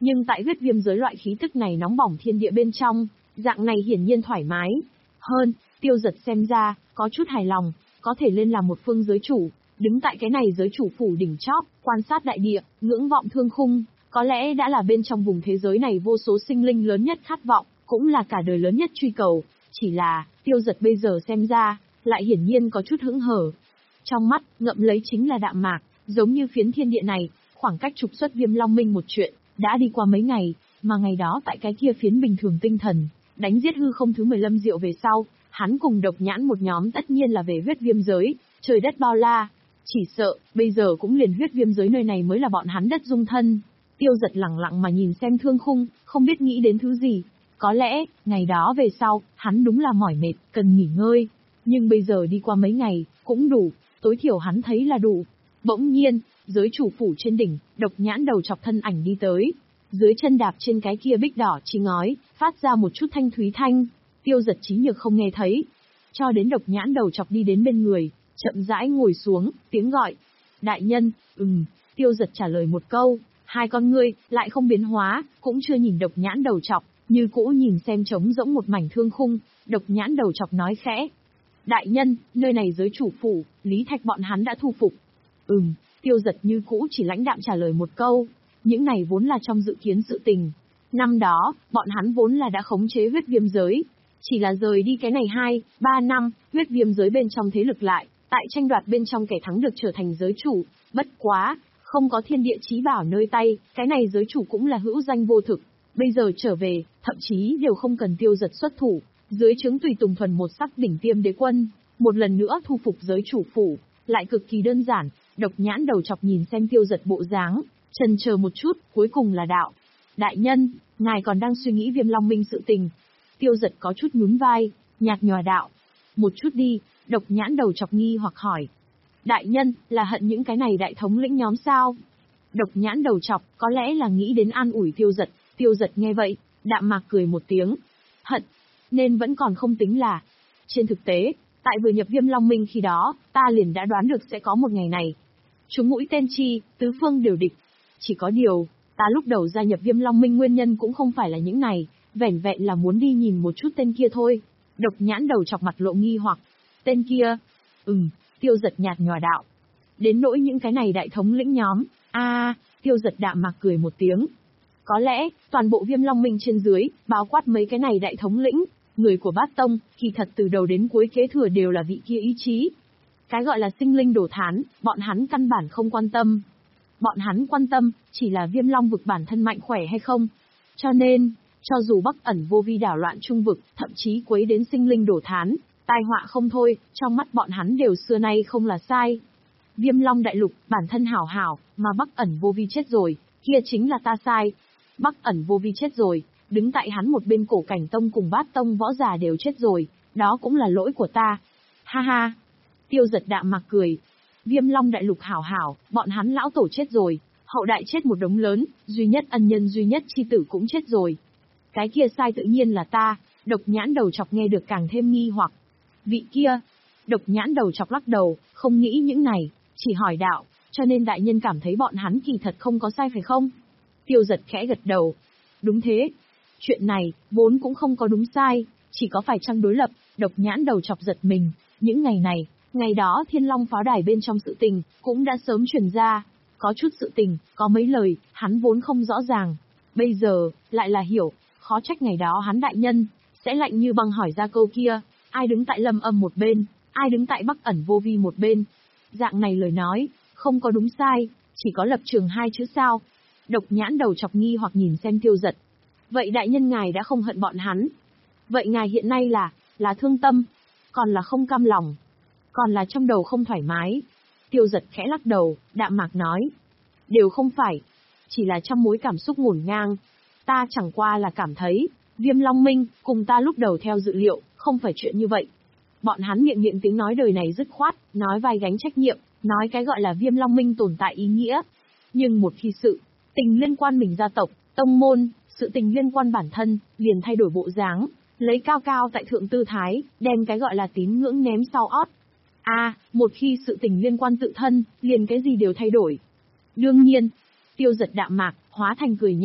Nhưng tại huyết viêm giới loại khí tức này nóng bỏng thiên địa bên trong, dạng này hiển nhiên thoải mái. Hơn, Tiêu Giật xem ra, có chút hài lòng, có thể lên làm một phương giới chủ, đứng tại cái này giới chủ phủ đỉnh chóp, quan sát đại địa, ngưỡng vọng thương khung, có lẽ đã là bên trong vùng thế giới này vô số sinh linh lớn nhất khát vọng, cũng là cả đời lớn nhất truy cầu. Chỉ là, Tiêu Giật bây giờ xem ra, lại hiển nhiên có chút hững hờ. Trong mắt, ngậm lấy chính là đạm mạc, giống như phiến thiên địa này, khoảng cách trục xuất Viêm Long Minh một chuyện, đã đi qua mấy ngày, mà ngày đó tại cái kia phiến bình thường tinh thần, đánh giết hư không thứ mười lăm diệu về sau, hắn cùng Độc Nhãn một nhóm tất nhiên là về huyết viêm giới, trời đất bao la. Chỉ sợ, bây giờ cũng liền huyết viêm giới nơi này mới là bọn hắn đất dung thân. Tiêu Giật lặng lặng mà nhìn xem thương khung, không biết nghĩ đến thứ gì. Có lẽ, ngày đó về sau, hắn đúng là mỏi mệt, cần nghỉ ngơi. Nhưng bây giờ đi qua mấy ngày, cũng đủ, tối thiểu hắn thấy là đủ. Bỗng nhiên, giới chủ phủ trên đỉnh, Độc Nhãn đầu chọc thân ảnh đi tới. Dưới chân đạp trên cái kia bích đỏ chi ngói, phát ra một chút thanh thúy thanh. Tiêu Giật trí nhược không nghe thấy. Cho đến Độc Nhãn đầu chọc đi đến bên người, chậm rãi ngồi xuống, tiếng gọi. Đại nhân, ừm, Tiêu Giật trả lời một câu, hai con ngươi, lại không biến hóa, cũng chưa nhìn Độc Nhãn đầu chọc, như cũ nhìn xem trống rỗng một mảnh thương khung, Độc Nhãn đầu chọc nói khẽ. Đại nhân, nơi này giới chủ phủ, Lý Thạch bọn hắn đã thu phục. Ừm, Tiêu Giật như cũ chỉ lãnh đạm trả lời một câu, những này vốn là trong dự kiến sự tình. Năm đó, bọn hắn vốn là đã khống chế huyết viêm giới. Chỉ là rời đi cái này hai, ba năm, huyết viêm giới bên trong thế lực lại, tại tranh đoạt bên trong kẻ thắng được trở thành giới chủ, bất quá, không có thiên địa chí bảo nơi tay, cái này giới chủ cũng là hữu danh vô thực. Bây giờ trở về, thậm chí đều không cần Tiêu Giật xuất thủ, dưới trướng tùy tùng thuần một sắc đỉnh tiêm đế quân, một lần nữa thu phục giới chủ phủ, lại cực kỳ đơn giản. Độc Nhãn đầu chọc nhìn xem Tiêu Giật bộ dáng, chần chờ một chút, cuối cùng là đạo. Đại nhân, ngài còn đang suy nghĩ Viêm Long Minh sự tình. Tiêu Giật có chút nhún vai, nhạt nhòa đạo. Một chút đi, Độc Nhãn đầu chọc nghi hoặc hỏi. Đại nhân, là hận những cái này đại thống lĩnh nhóm sao? Độc Nhãn đầu chọc, có lẽ là nghĩ đến an ủi Tiêu Giật. Tiêu Giật nghe vậy, đạm mạc cười một tiếng. Hận, nên vẫn còn không tính là. Trên thực tế, tại vừa nhập Viêm Long Minh khi đó, ta liền đã đoán được sẽ có một ngày này. Chúng mũi tên chi, tứ phương đều địch. Chỉ có điều, ta lúc đầu gia nhập Viêm Long Minh nguyên nhân cũng không phải là những này, vẻn vẹn là muốn đi nhìn một chút tên kia thôi. Độc Nhãn đầu chọc mặt lộ nghi hoặc. Tên kia? Ừm, Tiêu Giật nhạt nhòa đạo. Đến nỗi những cái này đại thống lĩnh nhóm, a à, Tiêu Giật đạm mạc cười một tiếng. Có lẽ, toàn bộ Viêm Long Minh trên dưới, bao quát mấy cái này đại thống lĩnh, người của Bát Tông, kỳ thật từ đầu đến cuối kế thừa đều là vị kia ý chí. Cái gọi là sinh linh đổ thán, bọn hắn căn bản không quan tâm. Bọn hắn quan tâm, chỉ là Viêm Long vực bản thân mạnh khỏe hay không. Cho nên, cho dù Bắc ẩn vô vi đảo loạn trung vực, thậm chí quấy đến sinh linh đổ thán, tai họa không thôi, trong mắt bọn hắn đều xưa nay không là sai. Viêm Long đại lục, bản thân hảo hảo, mà Bắc ẩn vô vi chết rồi, kia chính là ta sai. Bắc ẩn vô vi chết rồi, đứng tại hắn một bên Cổ Cảnh Tông cùng Bát Tông võ giả đều chết rồi, đó cũng là lỗi của ta. Ha ha. Tiêu Giật đạm mạc cười. Viêm Long đại lục hảo hảo, bọn hắn lão tổ chết rồi, hậu đại chết một đống lớn, duy nhất ân nhân duy nhất chi tử cũng chết rồi. Cái kia sai tự nhiên là ta. Độc Nhãn đầu chọc nghe được càng thêm nghi hoặc. Vị kia? Độc Nhãn đầu chọc lắc đầu, không nghĩ những này, chỉ hỏi đạo, cho nên đại nhân cảm thấy bọn hắn kỳ thật không có sai phải không? Tiêu Giật khẽ gật đầu. Đúng thế. Chuyện này, vốn cũng không có đúng sai, chỉ có phải chăng đối lập. Độc Nhãn đầu chọc giật mình. Những ngày này, ngày đó Thiên Long pháo đài bên trong sự tình, cũng đã sớm truyền ra. Có chút sự tình, có mấy lời, hắn vốn không rõ ràng. Bây giờ, lại là hiểu, khó trách ngày đó hắn đại nhân, sẽ lạnh như băng hỏi ra câu kia, ai đứng tại Lâm Âm một bên, ai đứng tại Bắc ẩn vô vi một bên. Dạng này lời nói, không có đúng sai, chỉ có lập trường hai chữ sao. Độc Nhãn đầu chọc nghi hoặc nhìn xem Tiêu Giật. Vậy đại nhân ngài đã không hận bọn hắn. Vậy ngài hiện nay là, là thương tâm, còn là không cam lòng, còn là trong đầu không thoải mái. Tiêu Giật khẽ lắc đầu, đạm mạc nói. Đều không phải, chỉ là trong mối cảm xúc ngổn ngang. Ta chẳng qua là cảm thấy, Viêm Long Minh, cùng ta lúc đầu theo dự liệu, không phải chuyện như vậy. Bọn hắn miệng miệng tiếng nói đời này dứt khoát, nói vai gánh trách nhiệm, nói cái gọi là Viêm Long Minh tồn tại ý nghĩa. Nhưng một khi sự tình liên quan mình gia tộc, tông môn, sự tình liên quan bản thân, liền thay đổi bộ dáng, lấy cao cao tại thượng tư thái, đem cái gọi là tín ngưỡng ném sau ót. A, à, một khi sự tình liên quan tự thân, liền cái gì đều thay đổi. Đương nhiên, Tiêu Giật đạm mạc, hóa thành cười nhạo,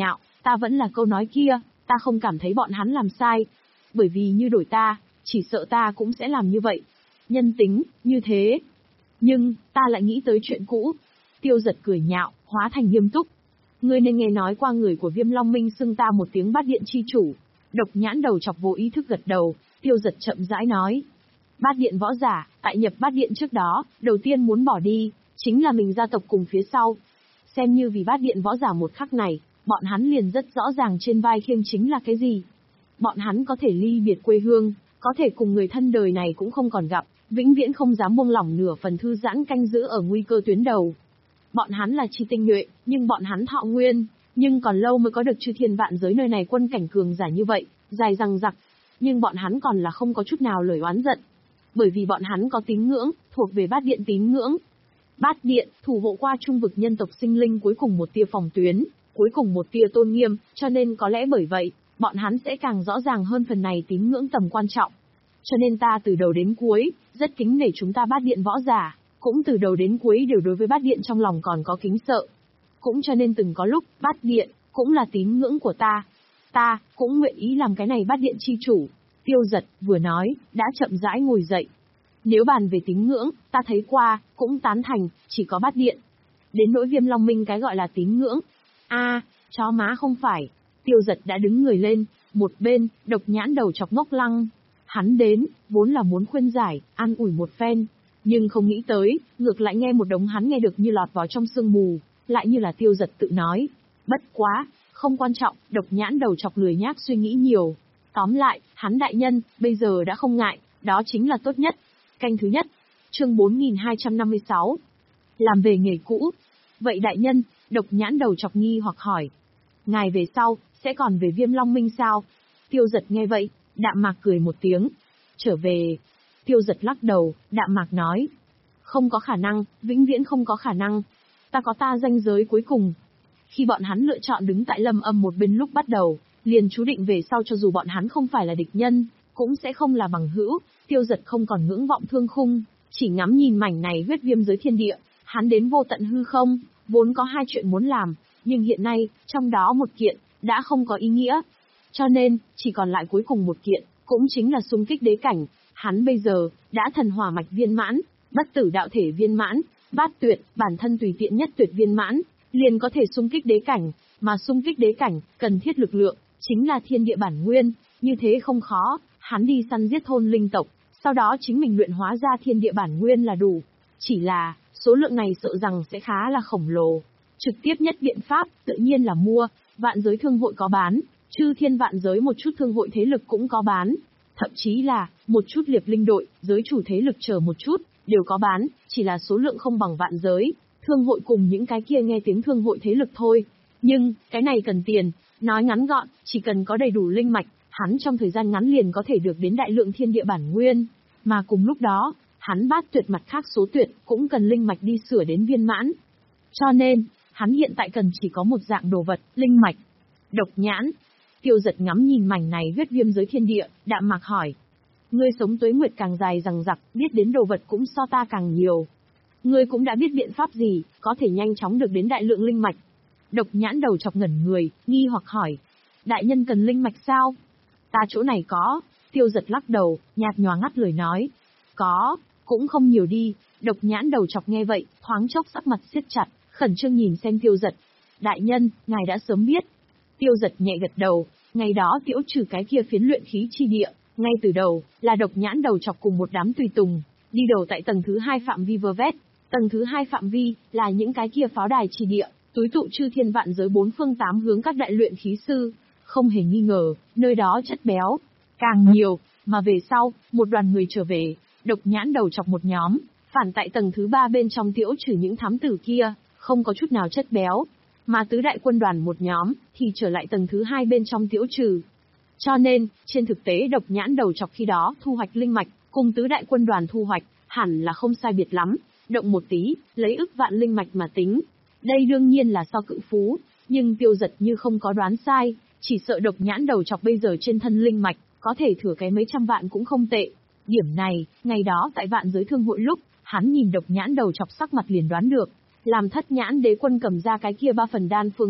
Ta vẫn là câu nói kia, ta không cảm thấy bọn hắn làm sai. Bởi vì như đổi ta, chỉ sợ ta cũng sẽ làm như vậy. Nhân tính, như thế. Nhưng, ta lại nghĩ tới chuyện cũ. Tiêu Giật cười nhạo, hóa thành nghiêm túc. Ngươi nên nghe nói qua người của Viêm Long Minh xưng ta một tiếng Bát Điện chi chủ. Độc Nhãn đầu chọc vô ý thức gật đầu, Tiêu Giật chậm rãi nói. Bát Điện võ giả, tại nhập Bát Điện trước đó, đầu tiên muốn bỏ đi, chính là mình gia tộc cùng phía sau. Xem như vì Bát Điện võ giả một khắc này, bọn hắn liền rất rõ ràng trên vai khiêng chính là cái gì. Bọn hắn có thể ly biệt quê hương, có thể cùng người thân đời này cũng không còn gặp, vĩnh viễn không dám buông lỏng nửa phần thư giãn canh giữ ở nguy cơ tuyến đầu. Bọn hắn là chi tinh nhuệ, nhưng bọn hắn thọ nguyên, nhưng còn lâu mới có được chư thiên vạn giới nơi này quân cảnh cường giả như vậy, dài dằng dặc. Nhưng bọn hắn còn là không có chút nào lời oán giận. Bởi vì bọn hắn có tín ngưỡng, thuộc về Bát Điện tín ngưỡng. Bát Điện, thủ hộ qua trung vực nhân tộc sinh linh cuối cùng một tia phòng tuyến, cuối cùng một tia tôn nghiêm, cho nên có lẽ bởi vậy, bọn hắn sẽ càng rõ ràng hơn phần này tín ngưỡng tầm quan trọng. Cho nên ta từ đầu đến cuối, rất kính nể chúng ta Bát Điện võ giả, cũng từ đầu đến cuối đều đối với Bát Điện trong lòng còn có kính sợ. Cũng cho nên từng có lúc, Bát Điện, cũng là tín ngưỡng của ta. Ta, cũng nguyện ý làm cái này Bát Điện chi chủ. Tiêu Giật, vừa nói, đã chậm rãi ngồi dậy. Nếu bàn về tín ngưỡng, ta thấy qua, cũng tán thành, chỉ có Bát Điện. Đến nỗi Viêm Long Minh cái gọi là tín ngưỡng. A, chó má không phải. Tiêu Giật đã đứng người lên, một bên, Độc Nhãn đầu chọc ngốc lăng. Hắn đến, vốn là muốn khuyên giải, an ủi một phen. Nhưng không nghĩ tới, ngược lại nghe một đống hắn nghe được như lọt vào trong sương mù, lại như là Tiêu Giật tự nói. Bất quá, không quan trọng, Độc Nhãn đầu chọc lười nhác suy nghĩ nhiều. Tóm lại, hắn đại nhân, bây giờ đã không ngại, đó chính là tốt nhất. Canh thứ nhất, chương bốn nghìn hai trăm năm mươi sáu. Làm về nghề cũ. Vậy đại nhân, Độc Nhãn đầu chọc nghi hoặc hỏi. Ngài về sau, sẽ còn về Viêm Long Minh sao? Tiêu Giật nghe vậy, đạm mạc cười một tiếng. Trở về. Tiêu Giật lắc đầu, đạm mạc nói. Không có khả năng, vĩnh viễn không có khả năng. Ta có ta ranh giới cuối cùng. Khi bọn hắn lựa chọn đứng tại Lâm Âm một bên lúc bắt đầu, liền chú định về sau cho dù bọn hắn không phải là địch nhân, cũng sẽ không là bằng hữu. Tiêu Giật không còn ngưỡng vọng thương khung, chỉ ngắm nhìn mảnh này huyết viêm giới thiên địa, hắn đến vô tận hư không, vốn có hai chuyện muốn làm, nhưng hiện nay, trong đó một kiện, đã không có ý nghĩa. Cho nên, chỉ còn lại cuối cùng một kiện, cũng chính là xung kích đế cảnh. Hắn bây giờ, đã thần hỏa mạch viên mãn, bất tử đạo thể viên mãn, bát tuyệt, bản thân tùy tiện nhất tuyệt viên mãn, liền có thể xung kích đế cảnh, mà xung kích đế cảnh, cần thiết lực lượng, chính là thiên địa bản nguyên, như thế không khó, hắn đi săn giết thôn linh tộc, sau đó chính mình luyện hóa ra thiên địa bản nguyên là đủ. Chỉ là, số lượng này sợ rằng sẽ khá là khổng lồ. Trực tiếp nhất biện pháp, tự nhiên là mua, vạn giới thương hội có bán, chư thiên vạn giới một chút thương hội thế lực cũng có bán. Thậm chí là, một chút liệp linh đội, giới chủ thế lực chờ một chút, đều có bán, chỉ là số lượng không bằng vạn giới, thương hội cùng những cái kia nghe tiếng thương hội thế lực thôi. Nhưng, cái này cần tiền, nói ngắn gọn, chỉ cần có đầy đủ linh mạch, hắn trong thời gian ngắn liền có thể được đến đại lượng thiên địa bản nguyên. Mà cùng lúc đó, hắn bát tuyệt mặt khác số tuyệt, cũng cần linh mạch đi sửa đến viên mãn. Cho nên, hắn hiện tại cần chỉ có một dạng đồ vật, linh mạch. Độc Nhãn. Tiêu Giật ngắm nhìn mảnh này huyết viêm giới thiên địa, đạm mạc hỏi. Ngươi sống tuế nguyệt càng dài rằng rặc, biết đến đồ vật cũng so ta càng nhiều. Ngươi cũng đã biết biện pháp gì, có thể nhanh chóng được đến đại lượng linh mạch. Độc Nhãn đầu chọc ngẩn người, nghi hoặc hỏi. Đại nhân cần linh mạch sao? Ta chỗ này có. Tiêu Giật lắc đầu, nhạt nhòa ngắt lời nói. Có, cũng không nhiều đi. Độc Nhãn đầu chọc nghe vậy, thoáng chốc sắc mặt siết chặt, khẩn trương nhìn xem Tiêu Giật. Đại nhân, ngài đã sớm biết. Tiêu Giật nhẹ gật đầu, ngày đó Tiễu trừ cái kia phiến luyện khí chi địa, ngay từ đầu, là Độc Nhãn đầu chọc cùng một đám tùy tùng, đi đầu tại tầng thứ hai phạm vi vơ vét. Tầng thứ hai phạm vi, là những cái kia pháo đài chi địa, túi tụ chư thiên vạn giới bốn phương tám hướng các đại luyện khí sư. Không hề nghi ngờ, nơi đó chất béo càng nhiều, mà về sau, một đoàn người trở về, Độc Nhãn đầu chọc một nhóm, phản tại tầng thứ ba bên trong Tiễu trừ những thám tử kia, không có chút nào chất béo. Mà tứ đại quân đoàn một nhóm, thì trở lại tầng thứ hai bên trong Tiễu trừ. Cho nên, trên thực tế Độc Nhãn đầu chọc khi đó thu hoạch linh mạch, cùng tứ đại quân đoàn thu hoạch, hẳn là không sai biệt lắm, động một tí, lấy ức vạn linh mạch mà tính. Đây đương nhiên là so cự phú, nhưng Tiêu Giật như không có đoán sai, chỉ sợ Độc Nhãn đầu chọc bây giờ trên thân linh mạch, có thể thừa cái mấy trăm vạn cũng không tệ. Điểm này, ngày đó tại vạn giới thương hội lúc, hắn nhìn Độc Nhãn đầu chọc sắc mặt liền đoán được. Làm Thất Nhãn đế quân cầm ra cái kia ba phần đan phương lúc,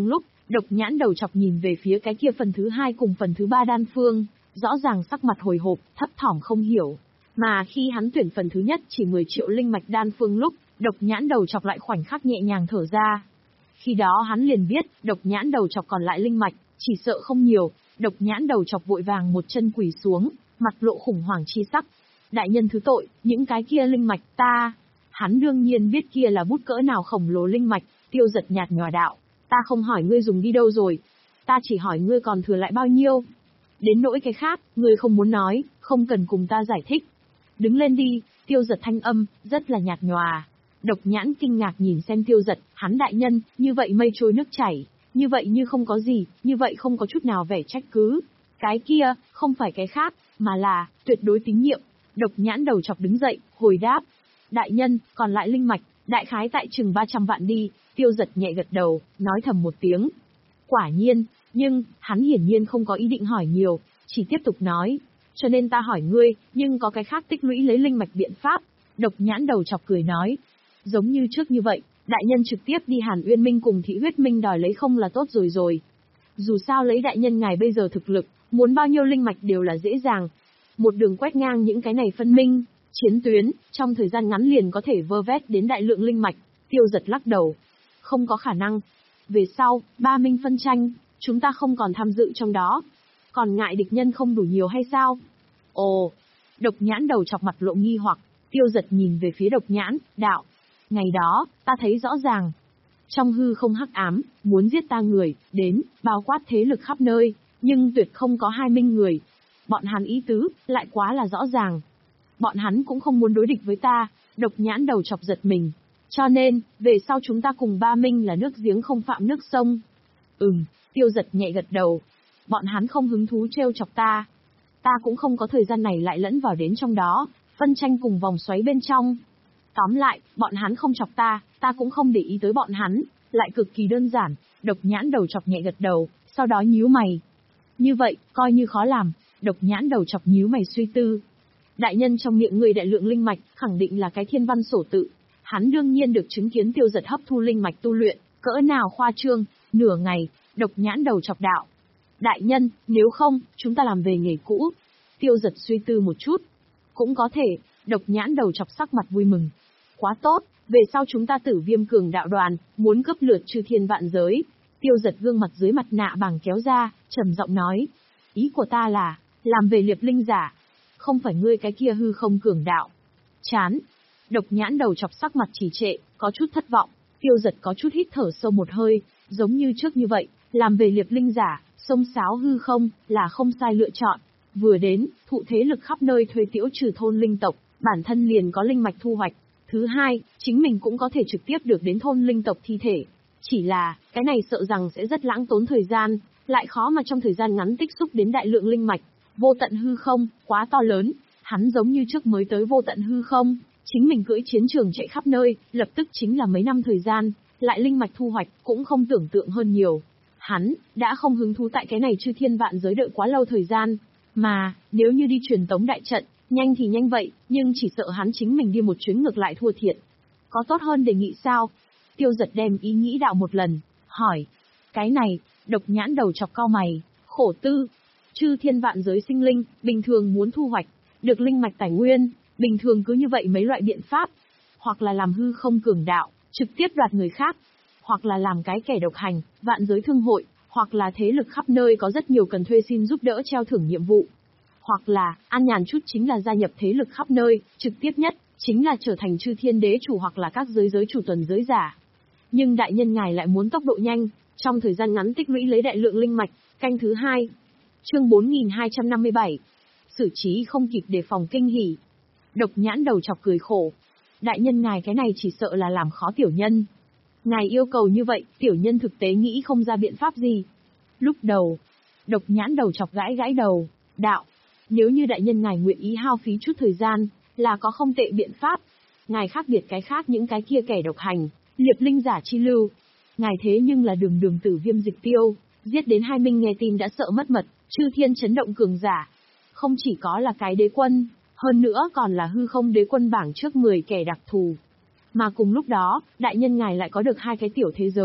Độc nhãn đầu chọc nhìn về phía cái kia phần thứ hai cùng phần thứ ba đan phương, rõ ràng sắc mặt hồi hộp, thấp thỏm không hiểu. Mà khi hắn tuyển phần thứ nhất chỉ mười triệu linh mạch đan phương lúc, độc nhãn đầu chọc lại khoảnh khắc nhẹ nhàng thở ra. Khi đó hắn liền biết, độc nhãn đầu chọc còn lại linh mạch, chỉ sợ không nhiều. Độc nhãn đầu chọc vội vàng một chân quỳ xuống, mặt lộ khủng hoảng chi sắc. Đại nhân thứ tội, những cái kia linh mạch ta... Hắn đương nhiên biết kia là bút cỡ nào khổng lồ linh mạch, Tiêu Giật nhạt nhòa đạo. Ta không hỏi ngươi dùng đi đâu rồi. Ta chỉ hỏi ngươi còn thừa lại bao nhiêu. Đến nỗi cái khác, ngươi không muốn nói, không cần cùng ta giải thích. Đứng lên đi, Tiêu Giật thanh âm, rất là nhạt nhòa. Độc nhãn kinh ngạc nhìn xem Tiêu Giật, hắn đại nhân, như vậy mây trôi nước chảy, như vậy như không có gì, như vậy không có chút nào vẻ trách cứ. Cái kia, không phải cái khác, mà là, tuyệt đối tín nhiệm. Độc nhãn đầu chọc đứng dậy, hồi đáp. Đại nhân, còn lại linh mạch, đại khái tại chừng ba trăm vạn đi, Tiêu Giật nhẹ gật đầu, nói thầm một tiếng. Quả nhiên, nhưng, hắn hiển nhiên không có ý định hỏi nhiều, chỉ tiếp tục nói. Cho nên ta hỏi ngươi, nhưng có cái khác tích lũy lấy linh mạch biện pháp. Độc nhãn đầu chọc cười nói. Giống như trước như vậy, đại nhân trực tiếp đi Hàn Uyên Minh cùng Thị Huyết Minh đòi lấy không là tốt rồi rồi. Dù sao lấy đại nhân ngài bây giờ thực lực, muốn bao nhiêu linh mạch đều là dễ dàng. Một đường quét ngang những cái này phân minh, chiến tuyến, trong thời gian ngắn liền có thể vơ vét đến đại lượng linh mạch. Tiêu Giật lắc đầu. Không có khả năng. Về sau, ba minh phân tranh, chúng ta không còn tham dự trong đó. Còn ngại địch nhân không đủ nhiều hay sao? Ồ, độc nhãn đầu chọc mặt lộ nghi hoặc, Tiêu Giật nhìn về phía độc nhãn, đạo. Ngày đó, ta thấy rõ ràng. Trong hư không hắc ám, muốn giết ta người, đến, bao quát thế lực khắp nơi, nhưng tuyệt không có hai minh người. Bọn hắn ý tứ, lại quá là rõ ràng. Bọn hắn cũng không muốn đối địch với ta, độc nhãn đầu chọc giật mình. Cho nên, về sau chúng ta cùng ba minh là nước giếng không phạm nước sông. Ừm, Tiêu Giật nhẹ gật đầu. Bọn hắn không hứng thú trêu chọc ta. Ta cũng không có thời gian này lại lẫn vào đến trong đó, phân tranh cùng vòng xoáy bên trong. Tóm lại, bọn hắn không chọc ta, ta cũng không để ý tới bọn hắn, lại cực kỳ đơn giản. Độc nhãn đầu chọc nhẹ gật đầu, sau đó nhíu mày. Như vậy, coi như khó làm. Độc nhãn đầu chọc nhíu mày suy tư. Đại nhân trong miệng người đại lượng linh mạch, khẳng định là cái thiên văn sổ tự. Hắn đương nhiên được chứng kiến Tiêu Giật hấp thu linh mạch tu luyện, cỡ nào khoa trương, nửa ngày, độc nhãn đầu chọc đạo. Đại nhân, nếu không, chúng ta làm về nghề cũ. Tiêu Giật suy tư một chút. Cũng có thể, độc nhãn đầu chọc sắc mặt vui mừng. Quá tốt, về sau chúng ta Tử Viêm cường đạo đoàn, muốn cướp lượt chư thiên vạn giới. Tiêu Giật gương mặt dưới mặt nạ bằng kéo ra, trầm giọng nói. Ý của ta là, làm về liệp linh giả. Không phải ngươi cái kia hư không cường đạo. Chán. Độc nhãn đầu chọc sắc mặt trì trệ, có chút thất vọng. Tiêu Giật có chút hít thở sâu một hơi, giống như trước như vậy, làm về liệp linh giả, xông xáo hư không, là không sai lựa chọn. Vừa đến, thụ thế lực khắp nơi thuê tiễu trừ thôn linh tộc, bản thân liền có linh mạch thu hoạch. Thứ hai, chính mình cũng có thể trực tiếp được đến thôn linh tộc thi thể. Chỉ là, cái này sợ rằng sẽ rất lãng tốn thời gian, lại khó mà trong thời gian ngắn tích xúc đến đại lượng linh mạch. Vô tận hư không, quá to lớn, hắn giống như trước mới tới vô tận hư không, chính mình cưỡi chiến trường chạy khắp nơi, lập tức chính là mấy năm thời gian, lại linh mạch thu hoạch, cũng không tưởng tượng hơn nhiều. Hắn, đã không hứng thú tại cái này chư thiên vạn giới đợi quá lâu thời gian, mà, nếu như đi truyền tống đại trận, nhanh thì nhanh vậy, nhưng chỉ sợ hắn chính mình đi một chuyến ngược lại thua thiệt. Có tốt hơn đề nghị sao? Tiêu Giật đem ý nghĩ đạo một lần, hỏi. Cái này, độc nhãn đầu chọc cau mày, khổ tư. Chư thiên vạn giới sinh linh, bình thường muốn thu hoạch, được linh mạch tài nguyên, bình thường cứ như vậy mấy loại biện pháp. Hoặc là làm hư không cường đạo, trực tiếp đoạt người khác. Hoặc là làm cái kẻ độc hành, vạn giới thương hội, hoặc là thế lực khắp nơi có rất nhiều cần thuê xin giúp đỡ treo thưởng nhiệm vụ. Hoặc là, an nhàn chút chính là gia nhập thế lực khắp nơi, trực tiếp nhất, chính là trở thành chư thiên đế chủ hoặc là các giới giới chủ tuần giới giả. Nhưng đại nhân ngài lại muốn tốc độ nhanh, trong thời gian ngắn tích lũy lấy đại lượng linh mạch, canh thứ hai. Chương bốn nghìn hai trăm năm mươi bảy. Xử trí không kịp đề phòng kinh hỉ. Độc nhãn đầu chọc cười khổ. Đại nhân ngài cái này chỉ sợ là làm khó tiểu nhân. Ngài yêu cầu như vậy, tiểu nhân thực tế nghĩ không ra biện pháp gì. Lúc đầu, độc nhãn đầu chọc gãi gãi đầu, đạo. Nếu như đại nhân ngài nguyện ý hao phí chút thời gian, là có không tệ biện pháp. Ngài khác biệt cái khác những cái kia kẻ độc hành, liệp linh giả chi lưu. Ngài thế nhưng là đường đường Tử Viêm dịch tiêu, giết đến hai minh nghe tin đã sợ mất mật, chư thiên chấn động cường giả. Không chỉ có là cái đế quân, hơn nữa còn là hư không đế quân bảng trước mười kẻ đặc thù. Mà cùng lúc đó, đại nhân ngài lại có được hai cái tiểu thế giới,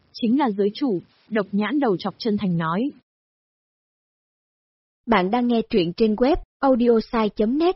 Chính là giới chủ, Độc Nhãn đầu chọc chân thành nói. Bạn đang nghe truyện trên web audiosai chấm net.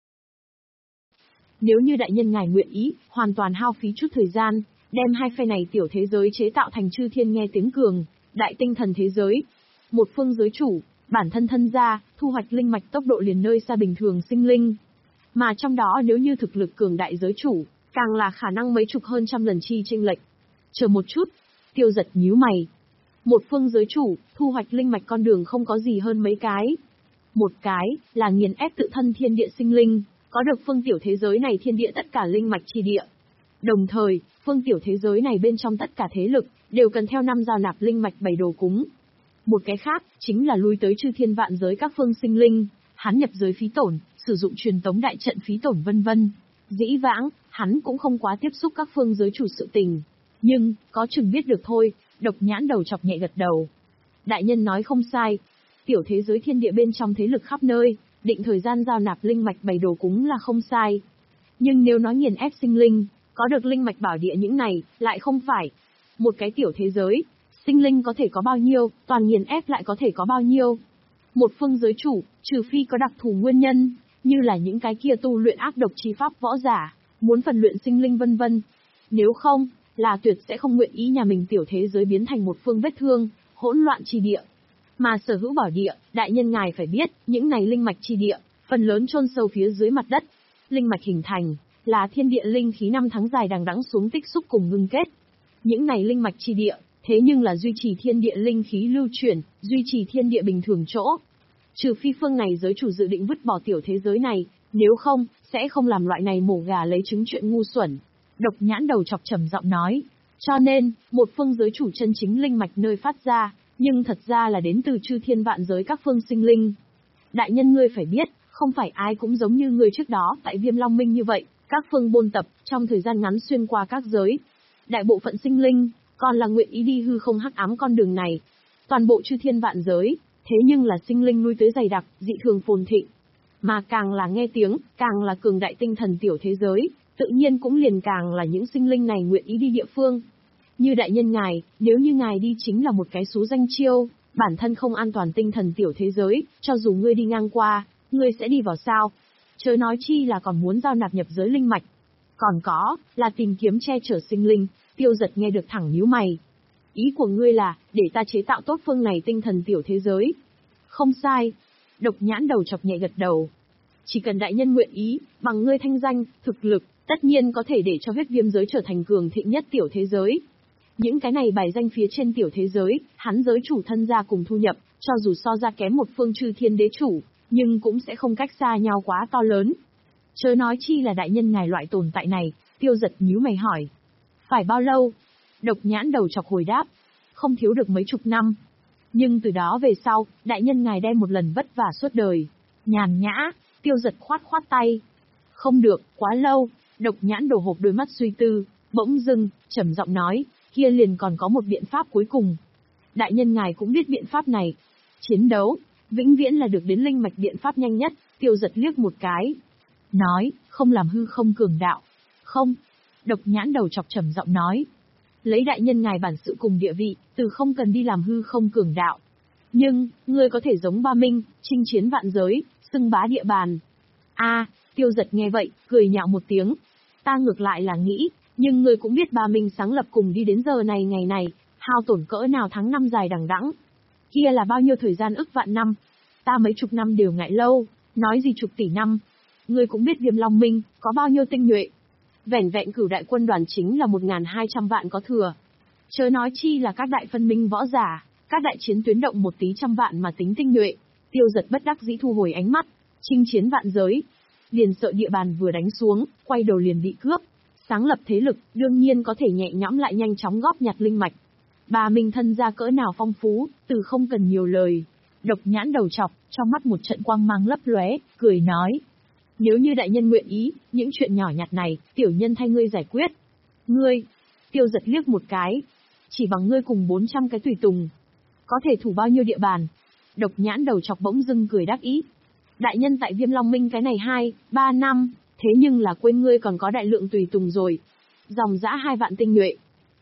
Nếu như đại nhân ngài nguyện ý, hoàn toàn hao phí chút thời gian, đem hai phe này tiểu thế giới chế tạo thành chư thiên nghe tiếng cường, đại tinh thần thế giới. Một phương giới chủ, bản thân thân gia, thu hoạch linh mạch tốc độ liền nơi xa bình thường sinh linh. Mà trong đó nếu như thực lực cường đại giới chủ, càng là khả năng mấy chục hơn trăm lần chi chênh lệch. Chờ một chút, Tiêu Giật nhíu mày. Một phương giới chủ, thu hoạch linh mạch con đường không có gì hơn mấy cái. Một cái, là nghiền ép tự thân thiên địa sinh linh, có được phương tiểu thế giới này thiên địa tất cả linh mạch chi địa. Đồng thời, phương tiểu thế giới này bên trong tất cả thế lực, đều cần theo năm giao nạp linh mạch bảy đồ cúng. Một cái khác, chính là lui tới chư thiên vạn giới các phương sinh linh, hắn nhập giới phí tổn, sử dụng truyền tống đại trận phí tổn vân vân. Dĩ vãng, hắn cũng không quá tiếp xúc các phương giới chủ sự tình. Nhưng, có chừng biết được thôi, Độc Nhãn đầu chọc nhẹ gật đầu. Đại nhân nói không sai, tiểu thế giới thiên địa bên trong thế lực khắp nơi, định thời gian giao nạp linh mạch bày đồ cúng là không sai. Nhưng nếu nói nghiền ép sinh linh, có được linh mạch bảo địa những này, lại không phải. Một cái tiểu thế giới, sinh linh có thể có bao nhiêu, toàn nghiền ép lại có thể có bao nhiêu. Một phương giới chủ, trừ phi có đặc thù nguyên nhân, như là những cái kia tu luyện ác độc chi pháp võ giả, muốn phần luyện sinh linh vân vân. Nếu không, là tuyệt sẽ không nguyện ý nhà mình tiểu thế giới biến thành một phương vết thương, hỗn loạn chi địa. Mà sở hữu bảo địa, đại nhân ngài phải biết, những này linh mạch chi địa, phần lớn chôn sâu phía dưới mặt đất. Linh mạch hình thành, là thiên địa linh khí năm tháng dài đằng đẵng xuống tích xúc cùng ngưng kết. Những này linh mạch chi địa, thế nhưng là duy trì thiên địa linh khí lưu chuyển, duy trì thiên địa bình thường chỗ. Trừ phi phương này giới chủ dự định vứt bỏ tiểu thế giới này, nếu không, sẽ không làm loại này mổ gà lấy trứng chuyện ngu xuẩn. Độc Nhãn đầu chọc trầm giọng nói. Cho nên, một phương giới chủ chân chính linh mạch nơi phát ra, nhưng thật ra là đến từ chư thiên vạn giới các phương sinh linh. Đại nhân ngươi phải biết, không phải ai cũng giống như ngươi trước đó tại Viêm Long Minh như vậy, các phương bôn tập, trong thời gian ngắn xuyên qua các giới. Đại bộ phận sinh linh, còn là nguyện ý đi hư không hắc ám con đường này. Toàn bộ chư thiên vạn giới, thế nhưng là sinh linh nuôi tới dày đặc, dị thường phồn thịnh. Mà càng là nghe tiếng, càng là cường đại tinh thần tiểu thế giới, tự nhiên cũng liền càng là những sinh linh này nguyện ý đi địa phương. Như đại nhân ngài, nếu như ngài đi chính là một cái số danh chiêu, bản thân không an toàn tinh thần tiểu thế giới, cho dù ngươi đi ngang qua, ngươi sẽ đi vào sao? Chớ nói chi là còn muốn giao nạp nhập giới linh mạch. Còn có, là tìm kiếm che chở sinh linh. Tiêu Giật nghe được thẳng nhíu mày. Ý của ngươi là, để ta chế tạo tốt phương này tinh thần tiểu thế giới. Không sai. Độc Nhãn đầu chọc nhẹ gật đầu. Chỉ cần đại nhân nguyện ý, bằng ngươi thanh danh, thực lực, tất nhiên có thể để cho huyết viêm giới trở thành cường thịnh nhất tiểu thế giới. Những cái này bài danh phía trên tiểu thế giới, hắn giới chủ thân gia cùng thu nhập, cho dù so ra kém một phương chư thiên đế chủ, nhưng cũng sẽ không cách xa nhau quá to lớn. Chớ nói chi là đại nhân ngài loại tồn tại này, Tiêu Giật nhíu mày hỏi. Phải bao lâu? Độc Nhãn đầu chọc hồi đáp. Không thiếu được mấy chục năm. Nhưng từ đó về sau, đại nhân ngài đem một lần vất vả suốt đời. Nhàn nhã, Tiêu Giật khoát khoát tay. Không được, quá lâu. Độc Nhãn đổ hộp đôi mắt suy tư, bỗng dưng, trầm giọng nói, kia liền còn có một biện pháp cuối cùng. Đại nhân ngài cũng biết biện pháp này. Chiến đấu, vĩnh viễn là được đến linh mạch biện pháp nhanh nhất. Tiêu Giật liếc một cái. Nói, không làm hư không cường đạo. Không. Độc Nhãn đầu chọc trầm giọng nói. Lấy đại nhân ngài bản sự cùng địa vị, từ không cần đi làm hư không cường đạo. Nhưng, ngươi có thể giống Ba Minh, chinh chiến vạn giới, xưng bá địa bàn. A, Tiêu Giật nghe vậy, cười nhạo một tiếng. Ta ngược lại là nghĩ, nhưng ngươi cũng biết Ba Minh sáng lập cùng đi đến giờ này ngày này, hao tổn cỡ nào tháng năm dài đằng đẵng. Kia là bao nhiêu thời gian ức vạn năm. Ta mấy chục năm đều ngại lâu, nói gì chục tỷ năm. Ngươi cũng biết Viêm Long Minh, có bao nhiêu tinh nhuệ. Vẻn vẹn cửu đại quân đoàn chính là một nghìn hai trăm vạn có thừa. Chớ nói chi là các đại phân minh võ giả, các đại chiến tuyến động một tí trăm vạn mà tính tinh nhuệ. Tiêu Giật bất đắc dĩ thu hồi ánh mắt, chinh chiến vạn giới. Liền sợ địa bàn vừa đánh xuống, quay đầu liền bị cướp. Sáng lập thế lực, đương nhiên có thể nhẹ nhõm lại nhanh chóng góp nhặt linh mạch. Bà Minh thân gia cỡ nào phong phú, từ không cần nhiều lời. Độc Nhãn đầu chọc, trong mắt một trận quang mang lấp lóe, cười nói. Nếu như đại nhân nguyện ý, những chuyện nhỏ nhặt này, tiểu nhân thay ngươi giải quyết. Ngươi, Tiêu Giật liếc một cái. Chỉ bằng ngươi cùng bốn trăm cái tùy tùng. Có thể thủ bao nhiêu địa bàn? Độc Nhãn đầu chọc bỗng dưng cười đắc ý. Đại nhân tại Viêm Long Minh cái này hai, ba năm, thế nhưng là quên ngươi còn có đại lượng tùy tùng rồi. Dòng dã hai vạn tinh nhuệ.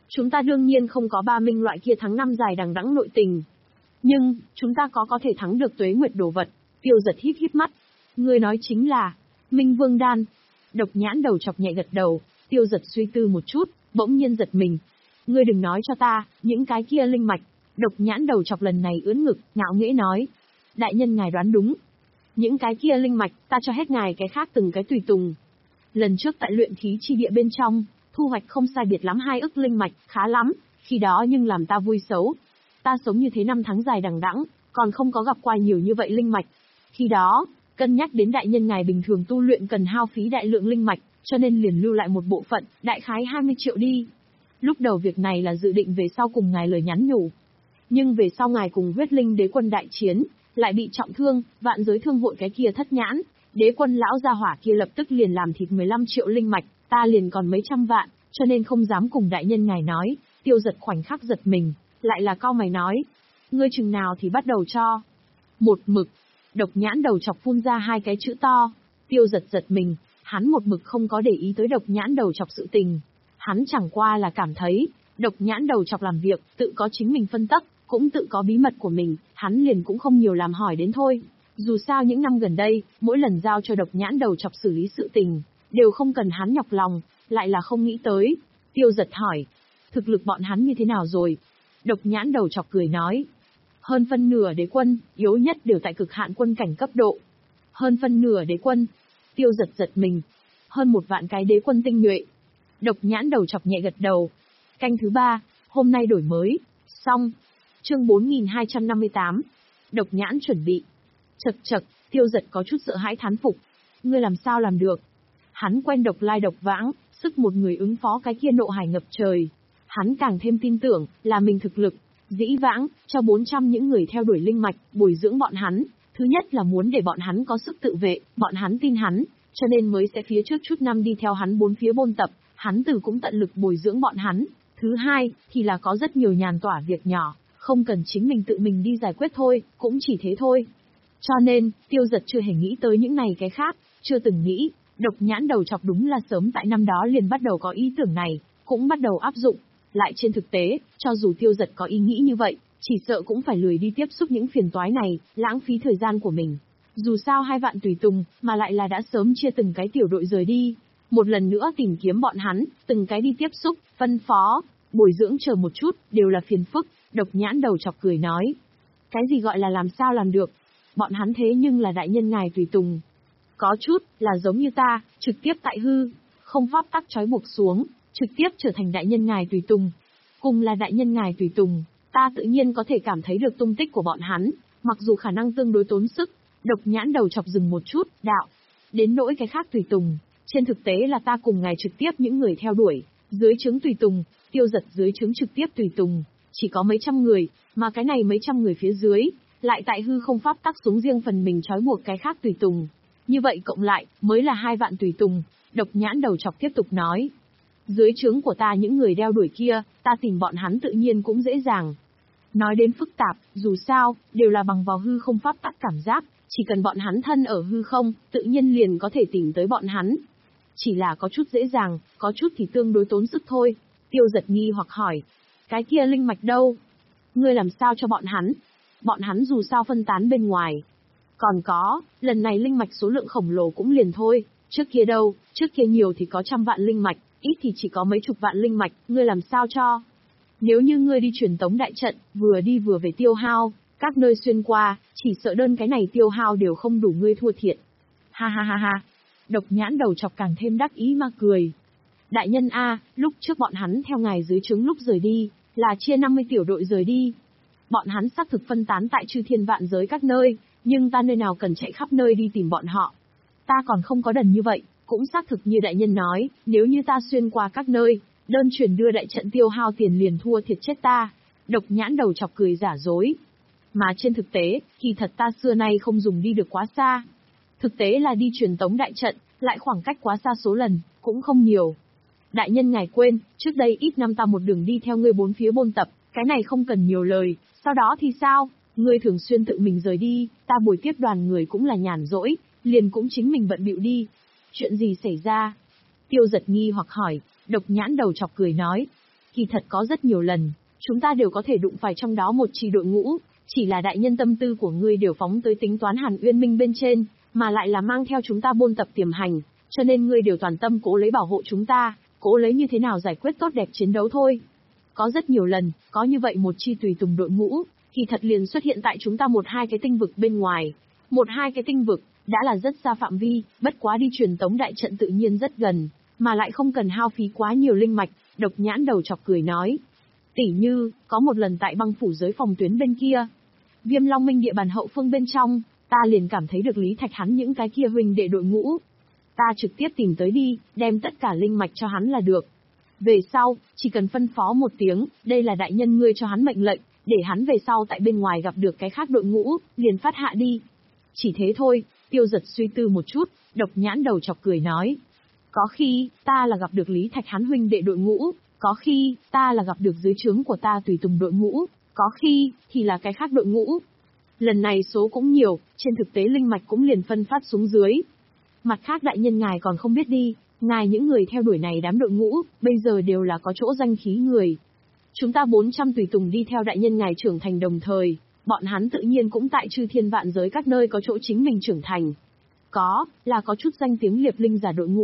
Chúng ta đương nhiên không có ba minh loại kia tháng năm dài đằng đẵng nội tình. Nhưng, chúng ta có có thể thắng được tuế nguyệt đồ vật. Tiêu giật híp híp mắt. Ngươi nói chính là, Minh Vương Đan. Độc nhãn đầu chọc nhẹ gật đầu, tiêu giật suy tư một chút, bỗng nhiên giật mình. Ngươi đừng nói cho ta, những cái kia linh mạch. Độc nhãn đầu chọc lần này ưỡn ngực, ngạo nghễ nói. Đại nhân ngài đoán đúng. Những cái kia linh mạch, ta cho hết ngài cái khác từng cái tùy tùng. Lần trước tại luyện khí chi địa bên trong, thu hoạch không sai biệt lắm hai ức linh mạch, khá lắm, khi đó nhưng làm ta vui xấu. Ta sống như thế năm tháng dài đằng đẵng, còn không có gặp qua nhiều như vậy linh mạch. Khi đó, cân nhắc đến đại nhân ngài bình thường tu luyện cần hao phí đại lượng linh mạch, cho nên liền lưu lại một bộ phận, đại khái hai mươi triệu đi. Lúc đầu việc này là dự định về sau cùng ngài lời nhắn nhủ. Nhưng về sau ngài cùng huyết linh đế quân đại chiến, lại bị trọng thương, vạn giới thương hội cái kia thất nhãn, đế quân lão gia hỏa kia lập tức liền làm thịt mười lăm triệu linh mạch, ta liền còn mấy trăm vạn, cho nên không dám cùng đại nhân ngài nói. Tiêu giật khoảnh khắc giật mình, lại là cau mày nói. Ngươi chừng nào thì bắt đầu cho? Một mực. Độc nhãn đầu chọc phun ra hai cái chữ to. Tiêu giật giật mình, hắn một mực không có để ý tới độc nhãn đầu chọc sự tình. Hắn chẳng qua là cảm thấy, độc nhãn đầu chọc làm việc, tự có chính mình phân tắc, cũng tự có bí mật của mình, hắn liền cũng không nhiều làm hỏi đến thôi. Dù sao những năm gần đây, mỗi lần giao cho độc nhãn đầu chọc xử lý sự tình, đều không cần hắn nhọc lòng, lại là không nghĩ tới. Tiêu giật hỏi, thực lực bọn hắn như thế nào rồi? Độc nhãn đầu chọc cười nói, hơn phân nửa đế quân, yếu nhất đều tại cực hạn quân cảnh cấp độ. Hơn phân nửa đế quân. Tiêu giật giật mình. Hơn một vạn cái đế quân tinh nhuệ. Độc nhãn đầu chọc nhẹ gật đầu. Canh thứ ba, hôm nay đổi mới. Xong. Chương bốn nghìn hai trăm năm mươi tám. Độc nhãn chuẩn bị. Chật chật, tiêu giật có chút sợ hãi thán phục. Ngươi làm sao làm được? Hắn quen độc lai độc vãng, sức một người ứng phó cái kia nộ hải ngập trời. Hắn càng thêm tin tưởng, là mình thực lực. Dĩ vãng, cho bốn trăm những người theo đuổi linh mạch, bồi dưỡng bọn hắn. Thứ nhất là muốn để bọn hắn có sức tự vệ, bọn hắn tin hắn, cho nên mới sẽ phía trước chút năm đi theo hắn bốn phía bôn tập, hắn từ cũng tận lực bồi dưỡng bọn hắn. Thứ hai, thì là có rất nhiều nhàn tỏa việc nhỏ, không cần chính mình tự mình đi giải quyết thôi, cũng chỉ thế thôi. Cho nên, tiêu giật chưa hề nghĩ tới những này cái khác, chưa từng nghĩ, độc nhãn đầu chọc đúng là sớm tại năm đó liền bắt đầu có ý tưởng này, cũng bắt đầu áp dụng. Lại trên thực tế, cho dù tiêu giật có ý nghĩ như vậy, chỉ sợ cũng phải lười đi tiếp xúc những phiền toái này, lãng phí thời gian của mình. Dù sao hai vạn tùy tùng, mà lại là đã sớm chia từng cái tiểu đội rời đi. Một lần nữa tìm kiếm bọn hắn, từng cái đi tiếp xúc, phân phó, bồi dưỡng chờ một chút, đều là phiền phức. Độc nhãn đầu chọc cười nói. Cái gì gọi là làm sao làm được? Bọn hắn thế nhưng là đại nhân ngài tùy tùng. Có chút, là giống như ta, trực tiếp tại hư, không pháp tắc trói buộc xuống, trực tiếp trở thành đại nhân ngài tùy tùng. Cùng là đại nhân ngài tùy tùng, ta tự nhiên có thể cảm thấy được tung tích của bọn hắn, mặc dù khả năng tương đối tốn sức. Độc nhãn đầu chọc dừng một chút, đạo. Đến nỗi cái khác tùy tùng, trên thực tế là ta cùng ngài trực tiếp những người theo đuổi, dưới trướng tùy tùng, tiêu giật dưới trướng trực tiếp tùy tùng, chỉ có mấy trăm người, mà cái này mấy trăm người phía dưới, lại tại hư không pháp tắc xuống riêng phần mình trói buộc cái khác tùy tùng. Như vậy cộng lại, mới là hai vạn tùy tùng. Độc nhãn đầu chọc tiếp tục nói. Dưới trướng của ta những người đeo đuổi kia, ta tìm bọn hắn tự nhiên cũng dễ dàng. Nói đến phức tạp, dù sao, đều là bằng vào hư không pháp tắc cảm giác, chỉ cần bọn hắn thân ở hư không, tự nhiên liền có thể tìm tới bọn hắn. Chỉ là có chút dễ dàng, có chút thì tương đối tốn sức thôi. Tiêu giật nghi hoặc hỏi. Cái kia linh mạch đâu? Ngươi làm sao cho bọn hắn? Bọn hắn dù sao phân tán bên ngoài. Còn có, lần này linh mạch số lượng khổng lồ cũng liền thôi. Trước kia đâu, trước kia nhiều thì có trăm vạn linh mạch, ít thì chỉ có mấy chục vạn linh mạch, ngươi làm sao cho? Nếu như ngươi đi truyền tống đại trận, vừa đi vừa về tiêu hao, các nơi xuyên qua, chỉ sợ đơn cái này tiêu hao đều không đủ ngươi thua thiệt. Ha ha ha ha. Độc nhãn đầu chọc càng thêm đắc ý mà cười. Đại nhân A, lúc trước bọn hắn theo ngài dưới trướng lúc rời đi, là chia năm mươi tiểu đội rời đi. Bọn hắn xác thực phân tán tại chư thiên vạn giới các nơi, nhưng ta nơi nào cần chạy khắp nơi đi tìm bọn họ. Ta còn không có đần như vậy, cũng xác thực như đại nhân nói, nếu như ta xuyên qua các nơi, đơn chuyển đưa đại trận tiêu hao tiền liền thua thiệt chết ta. Độc nhãn đầu chọc cười giả dối. Mà trên thực tế, kỳ thật ta xưa nay không dùng đi được quá xa. Thực tế là đi truyền tống đại trận, lại khoảng cách quá xa số lần, cũng không nhiều. Đại nhân ngài quên, trước đây ít năm ta một đường đi theo ngươi bốn phía bôn tập, cái này không cần nhiều lời, sau đó thì sao? Ngươi thường xuyên tự mình rời đi, ta buổi tiếp đoàn người cũng là nhàn rỗi, liền cũng chính mình bận bịu đi. Chuyện gì xảy ra? Tiêu giật nghi hoặc hỏi, độc nhãn đầu chọc cười nói. Kỳ thật có rất nhiều lần, chúng ta đều có thể đụng phải trong đó một chi đội ngũ, chỉ là đại nhân tâm tư của ngươi đều phóng tới tính toán Hàn Uyên Minh bên trên, mà lại là mang theo chúng ta buôn tập tiềm hành, cho nên ngươi đều toàn tâm cố lấy bảo hộ chúng ta, cố lấy như thế nào giải quyết tốt đẹp chiến đấu thôi. Có rất nhiều lần, có như vậy một chi tùy tùng đội ngũ, kỳ thật liền xuất hiện tại chúng ta một hai cái tinh vực bên ngoài. Một hai cái tinh vực, đã là rất xa phạm vi, bất quá đi truyền tống đại trận tự nhiên rất gần, mà lại không cần hao phí quá nhiều linh mạch, Độc Nhãn đầu chọc cười nói. Tỉ như, có một lần tại băng phủ giới phòng tuyến bên kia, Viêm Long Minh địa bàn hậu phương bên trong, ta liền cảm thấy được Lý Thạch hắn những cái kia huynh đệ đội ngũ. Ta trực tiếp tìm tới đi, đem tất cả linh mạch cho hắn là được. Về sau, chỉ cần phân phó một tiếng, đây là đại nhân ngươi cho hắn mệnh lệnh, để hắn về sau tại bên ngoài gặp được cái khác đội ngũ, liền phát hạ đi. Chỉ thế thôi, Tiêu Giật suy tư một chút, Độc Nhãn đầu chọc cười nói. Có khi, ta là gặp được Lý Thạch hắn huynh đệ đội ngũ, có khi, ta là gặp được dưới trướng của ta tùy tùng đội ngũ, có khi, thì là cái khác đội ngũ. Lần này số cũng nhiều, trên thực tế linh mạch cũng liền phân phát xuống dưới. Mặt khác đại nhân ngài còn không biết đi, ngài những người theo đuổi này đám đội ngũ, bây giờ đều là có chỗ danh khí người. Chúng ta bốn trăm tùy tùng đi theo đại nhân ngài trưởng thành đồng thời, bọn hắn tự nhiên cũng tại chư thiên vạn giới các nơi có chỗ chính mình trưởng thành. Có, là có chút danh tiếng liệp linh giả đội ngũ.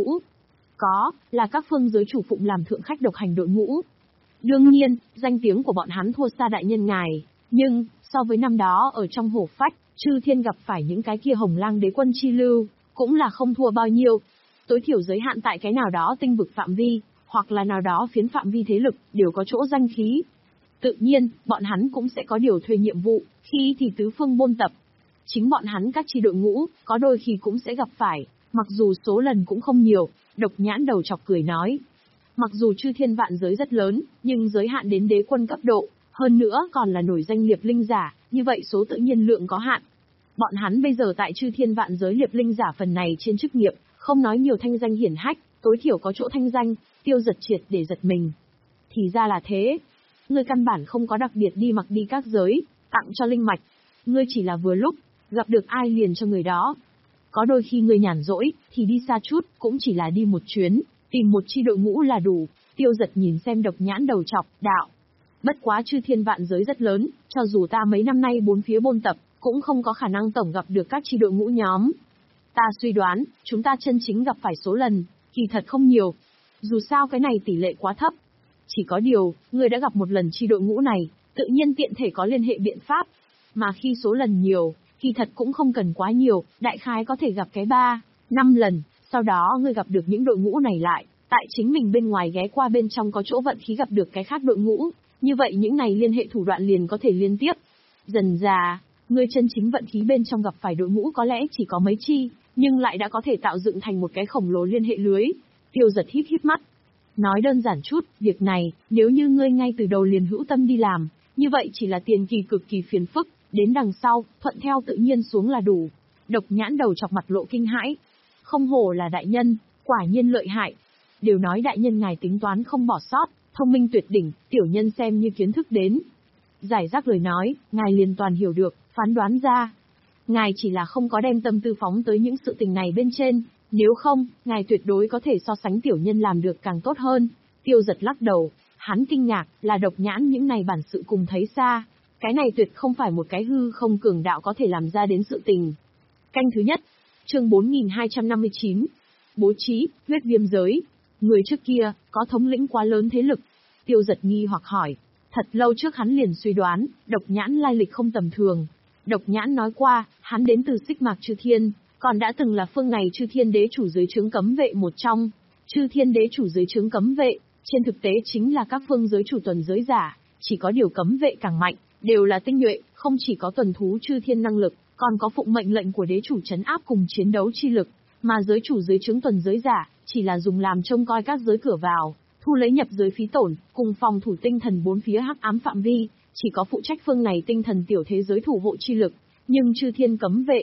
Có, là các phương giới chủ phụng làm thượng khách độc hành đội ngũ. Đương nhiên, danh tiếng của bọn hắn thua xa đại nhân ngài, nhưng, so với năm đó ở trong hổ phách, chư thiên gặp phải những cái kia hồng lang đế quân chi lưu, cũng là không thua bao nhiêu. Tối thiểu giới hạn tại cái nào đó tinh vực phạm vi, hoặc là nào đó phiến phạm vi thế lực, đều có chỗ danh khí. Tự nhiên, bọn hắn cũng sẽ có điều thuê nhiệm vụ, khi thì tứ phương buôn tập. Chính bọn hắn các chi đội ngũ, có đôi khi cũng sẽ gặp phải, mặc dù số lần cũng không nhiều, Độc Nhãn đầu chọc cười nói. Mặc dù chư thiên vạn giới rất lớn, nhưng giới hạn đến đế quân cấp độ, hơn nữa còn là nổi danh liệp linh giả, như vậy số tự nhiên lượng có hạn. Bọn hắn bây giờ tại chư thiên vạn giới liệp linh giả phần này trên chức nghiệp, không nói nhiều thanh danh hiển hách, tối thiểu có chỗ thanh danh, Tiêu Giật triệt để giật mình. Thì ra là thế. Ngươi căn bản không có đặc biệt đi mặc đi các giới, tặng cho linh mạch. Ngươi chỉ là vừa lúc, gặp được ai liền cho người đó. Có đôi khi ngươi nhàn rỗi, thì đi xa chút, cũng chỉ là đi một chuyến, tìm một chi đội ngũ là đủ. Tiêu Giật nhìn xem Độc Nhãn đầu chọc, đạo. Bất quá chư thiên vạn giới rất lớn, cho dù ta mấy năm nay bốn phía buôn tập, cũng không có khả năng tổng gặp được các chi đội ngũ nhóm. Ta suy đoán, chúng ta chân chính gặp phải số lần, kỳ thật không nhiều. Dù sao cái này tỷ lệ quá thấp. Chỉ có điều, ngươi đã gặp một lần chi đội ngũ này, tự nhiên tiện thể có liên hệ biện pháp. Mà khi số lần nhiều, kỳ thật cũng không cần quá nhiều, đại khái có thể gặp cái ba, năm lần, sau đó ngươi gặp được những đội ngũ này lại, tại chính mình bên ngoài ghé qua bên trong có chỗ vận khí gặp được cái khác đội ngũ, như vậy những này liên hệ thủ đoạn liền có thể liên tiếp. Dần dà, ngươi chân chính vận khí bên trong gặp phải đội ngũ có lẽ chỉ có mấy chi, nhưng lại đã có thể tạo dựng thành một cái khổng lồ liên hệ lưới. Tiêu Giật híp híp mắt. Nói đơn giản chút, việc này, nếu như ngươi ngay từ đầu liền hữu tâm đi làm, như vậy chỉ là tiền kỳ cực kỳ phiền phức, đến đằng sau, thuận theo tự nhiên xuống là đủ. Độc Nhãn đầu chọc mặt lộ kinh hãi. Không hổ là đại nhân, quả nhiên lợi hại. Đều nói đại nhân ngài tính toán không bỏ sót, thông minh tuyệt đỉnh, tiểu nhân xem như kiến thức đến. Giải rác lời nói, ngài liền toàn hiểu được, phán đoán ra. Ngài chỉ là không có đem tâm tư phóng tới những sự tình này bên trên, nếu không, ngài tuyệt đối có thể so sánh tiểu nhân làm được càng tốt hơn. Tiêu Giật lắc đầu, hắn kinh ngạc, là Độc Nhãn những này bản sự cùng thấy xa. Cái này tuyệt không phải một cái hư không cường đạo có thể làm ra đến sự tình. Canh thứ nhất, chương bốn nghìn hai trăm năm mươi chín. Bố trí, huyết viêm giới. Người trước kia, có thống lĩnh quá lớn thế lực. Tiêu Giật nghi hoặc hỏi. Thật lâu trước hắn liền suy đoán, Độc Nhãn lai lịch không tầm thường. Độc Nhãn nói qua, hắn đến từ Xích Mạc Chư Thiên, còn đã từng là phương này Chư Thiên đế chủ dưới trướng cấm vệ một trong. Chư Thiên đế chủ dưới trướng cấm vệ, trên thực tế chính là các phương giới chủ tuần giới giả, chỉ có điều cấm vệ càng mạnh, đều là tinh nhuệ, không chỉ có tuần thú Chư Thiên năng lực, còn có phụng mệnh lệnh của đế chủ trấn áp cùng chiến đấu chi lực, mà giới chủ dưới trướng tuần giới giả, chỉ là dùng làm trông coi các giới cửa vào, thu lấy nhập giới phí tổn, cùng phòng thủ tinh thần bốn phía hắc ám phạm vi, chỉ có phụ trách phương này tinh thần tiểu thế giới thủ hộ chi lực, nhưng Chư Thiên cấm vệ,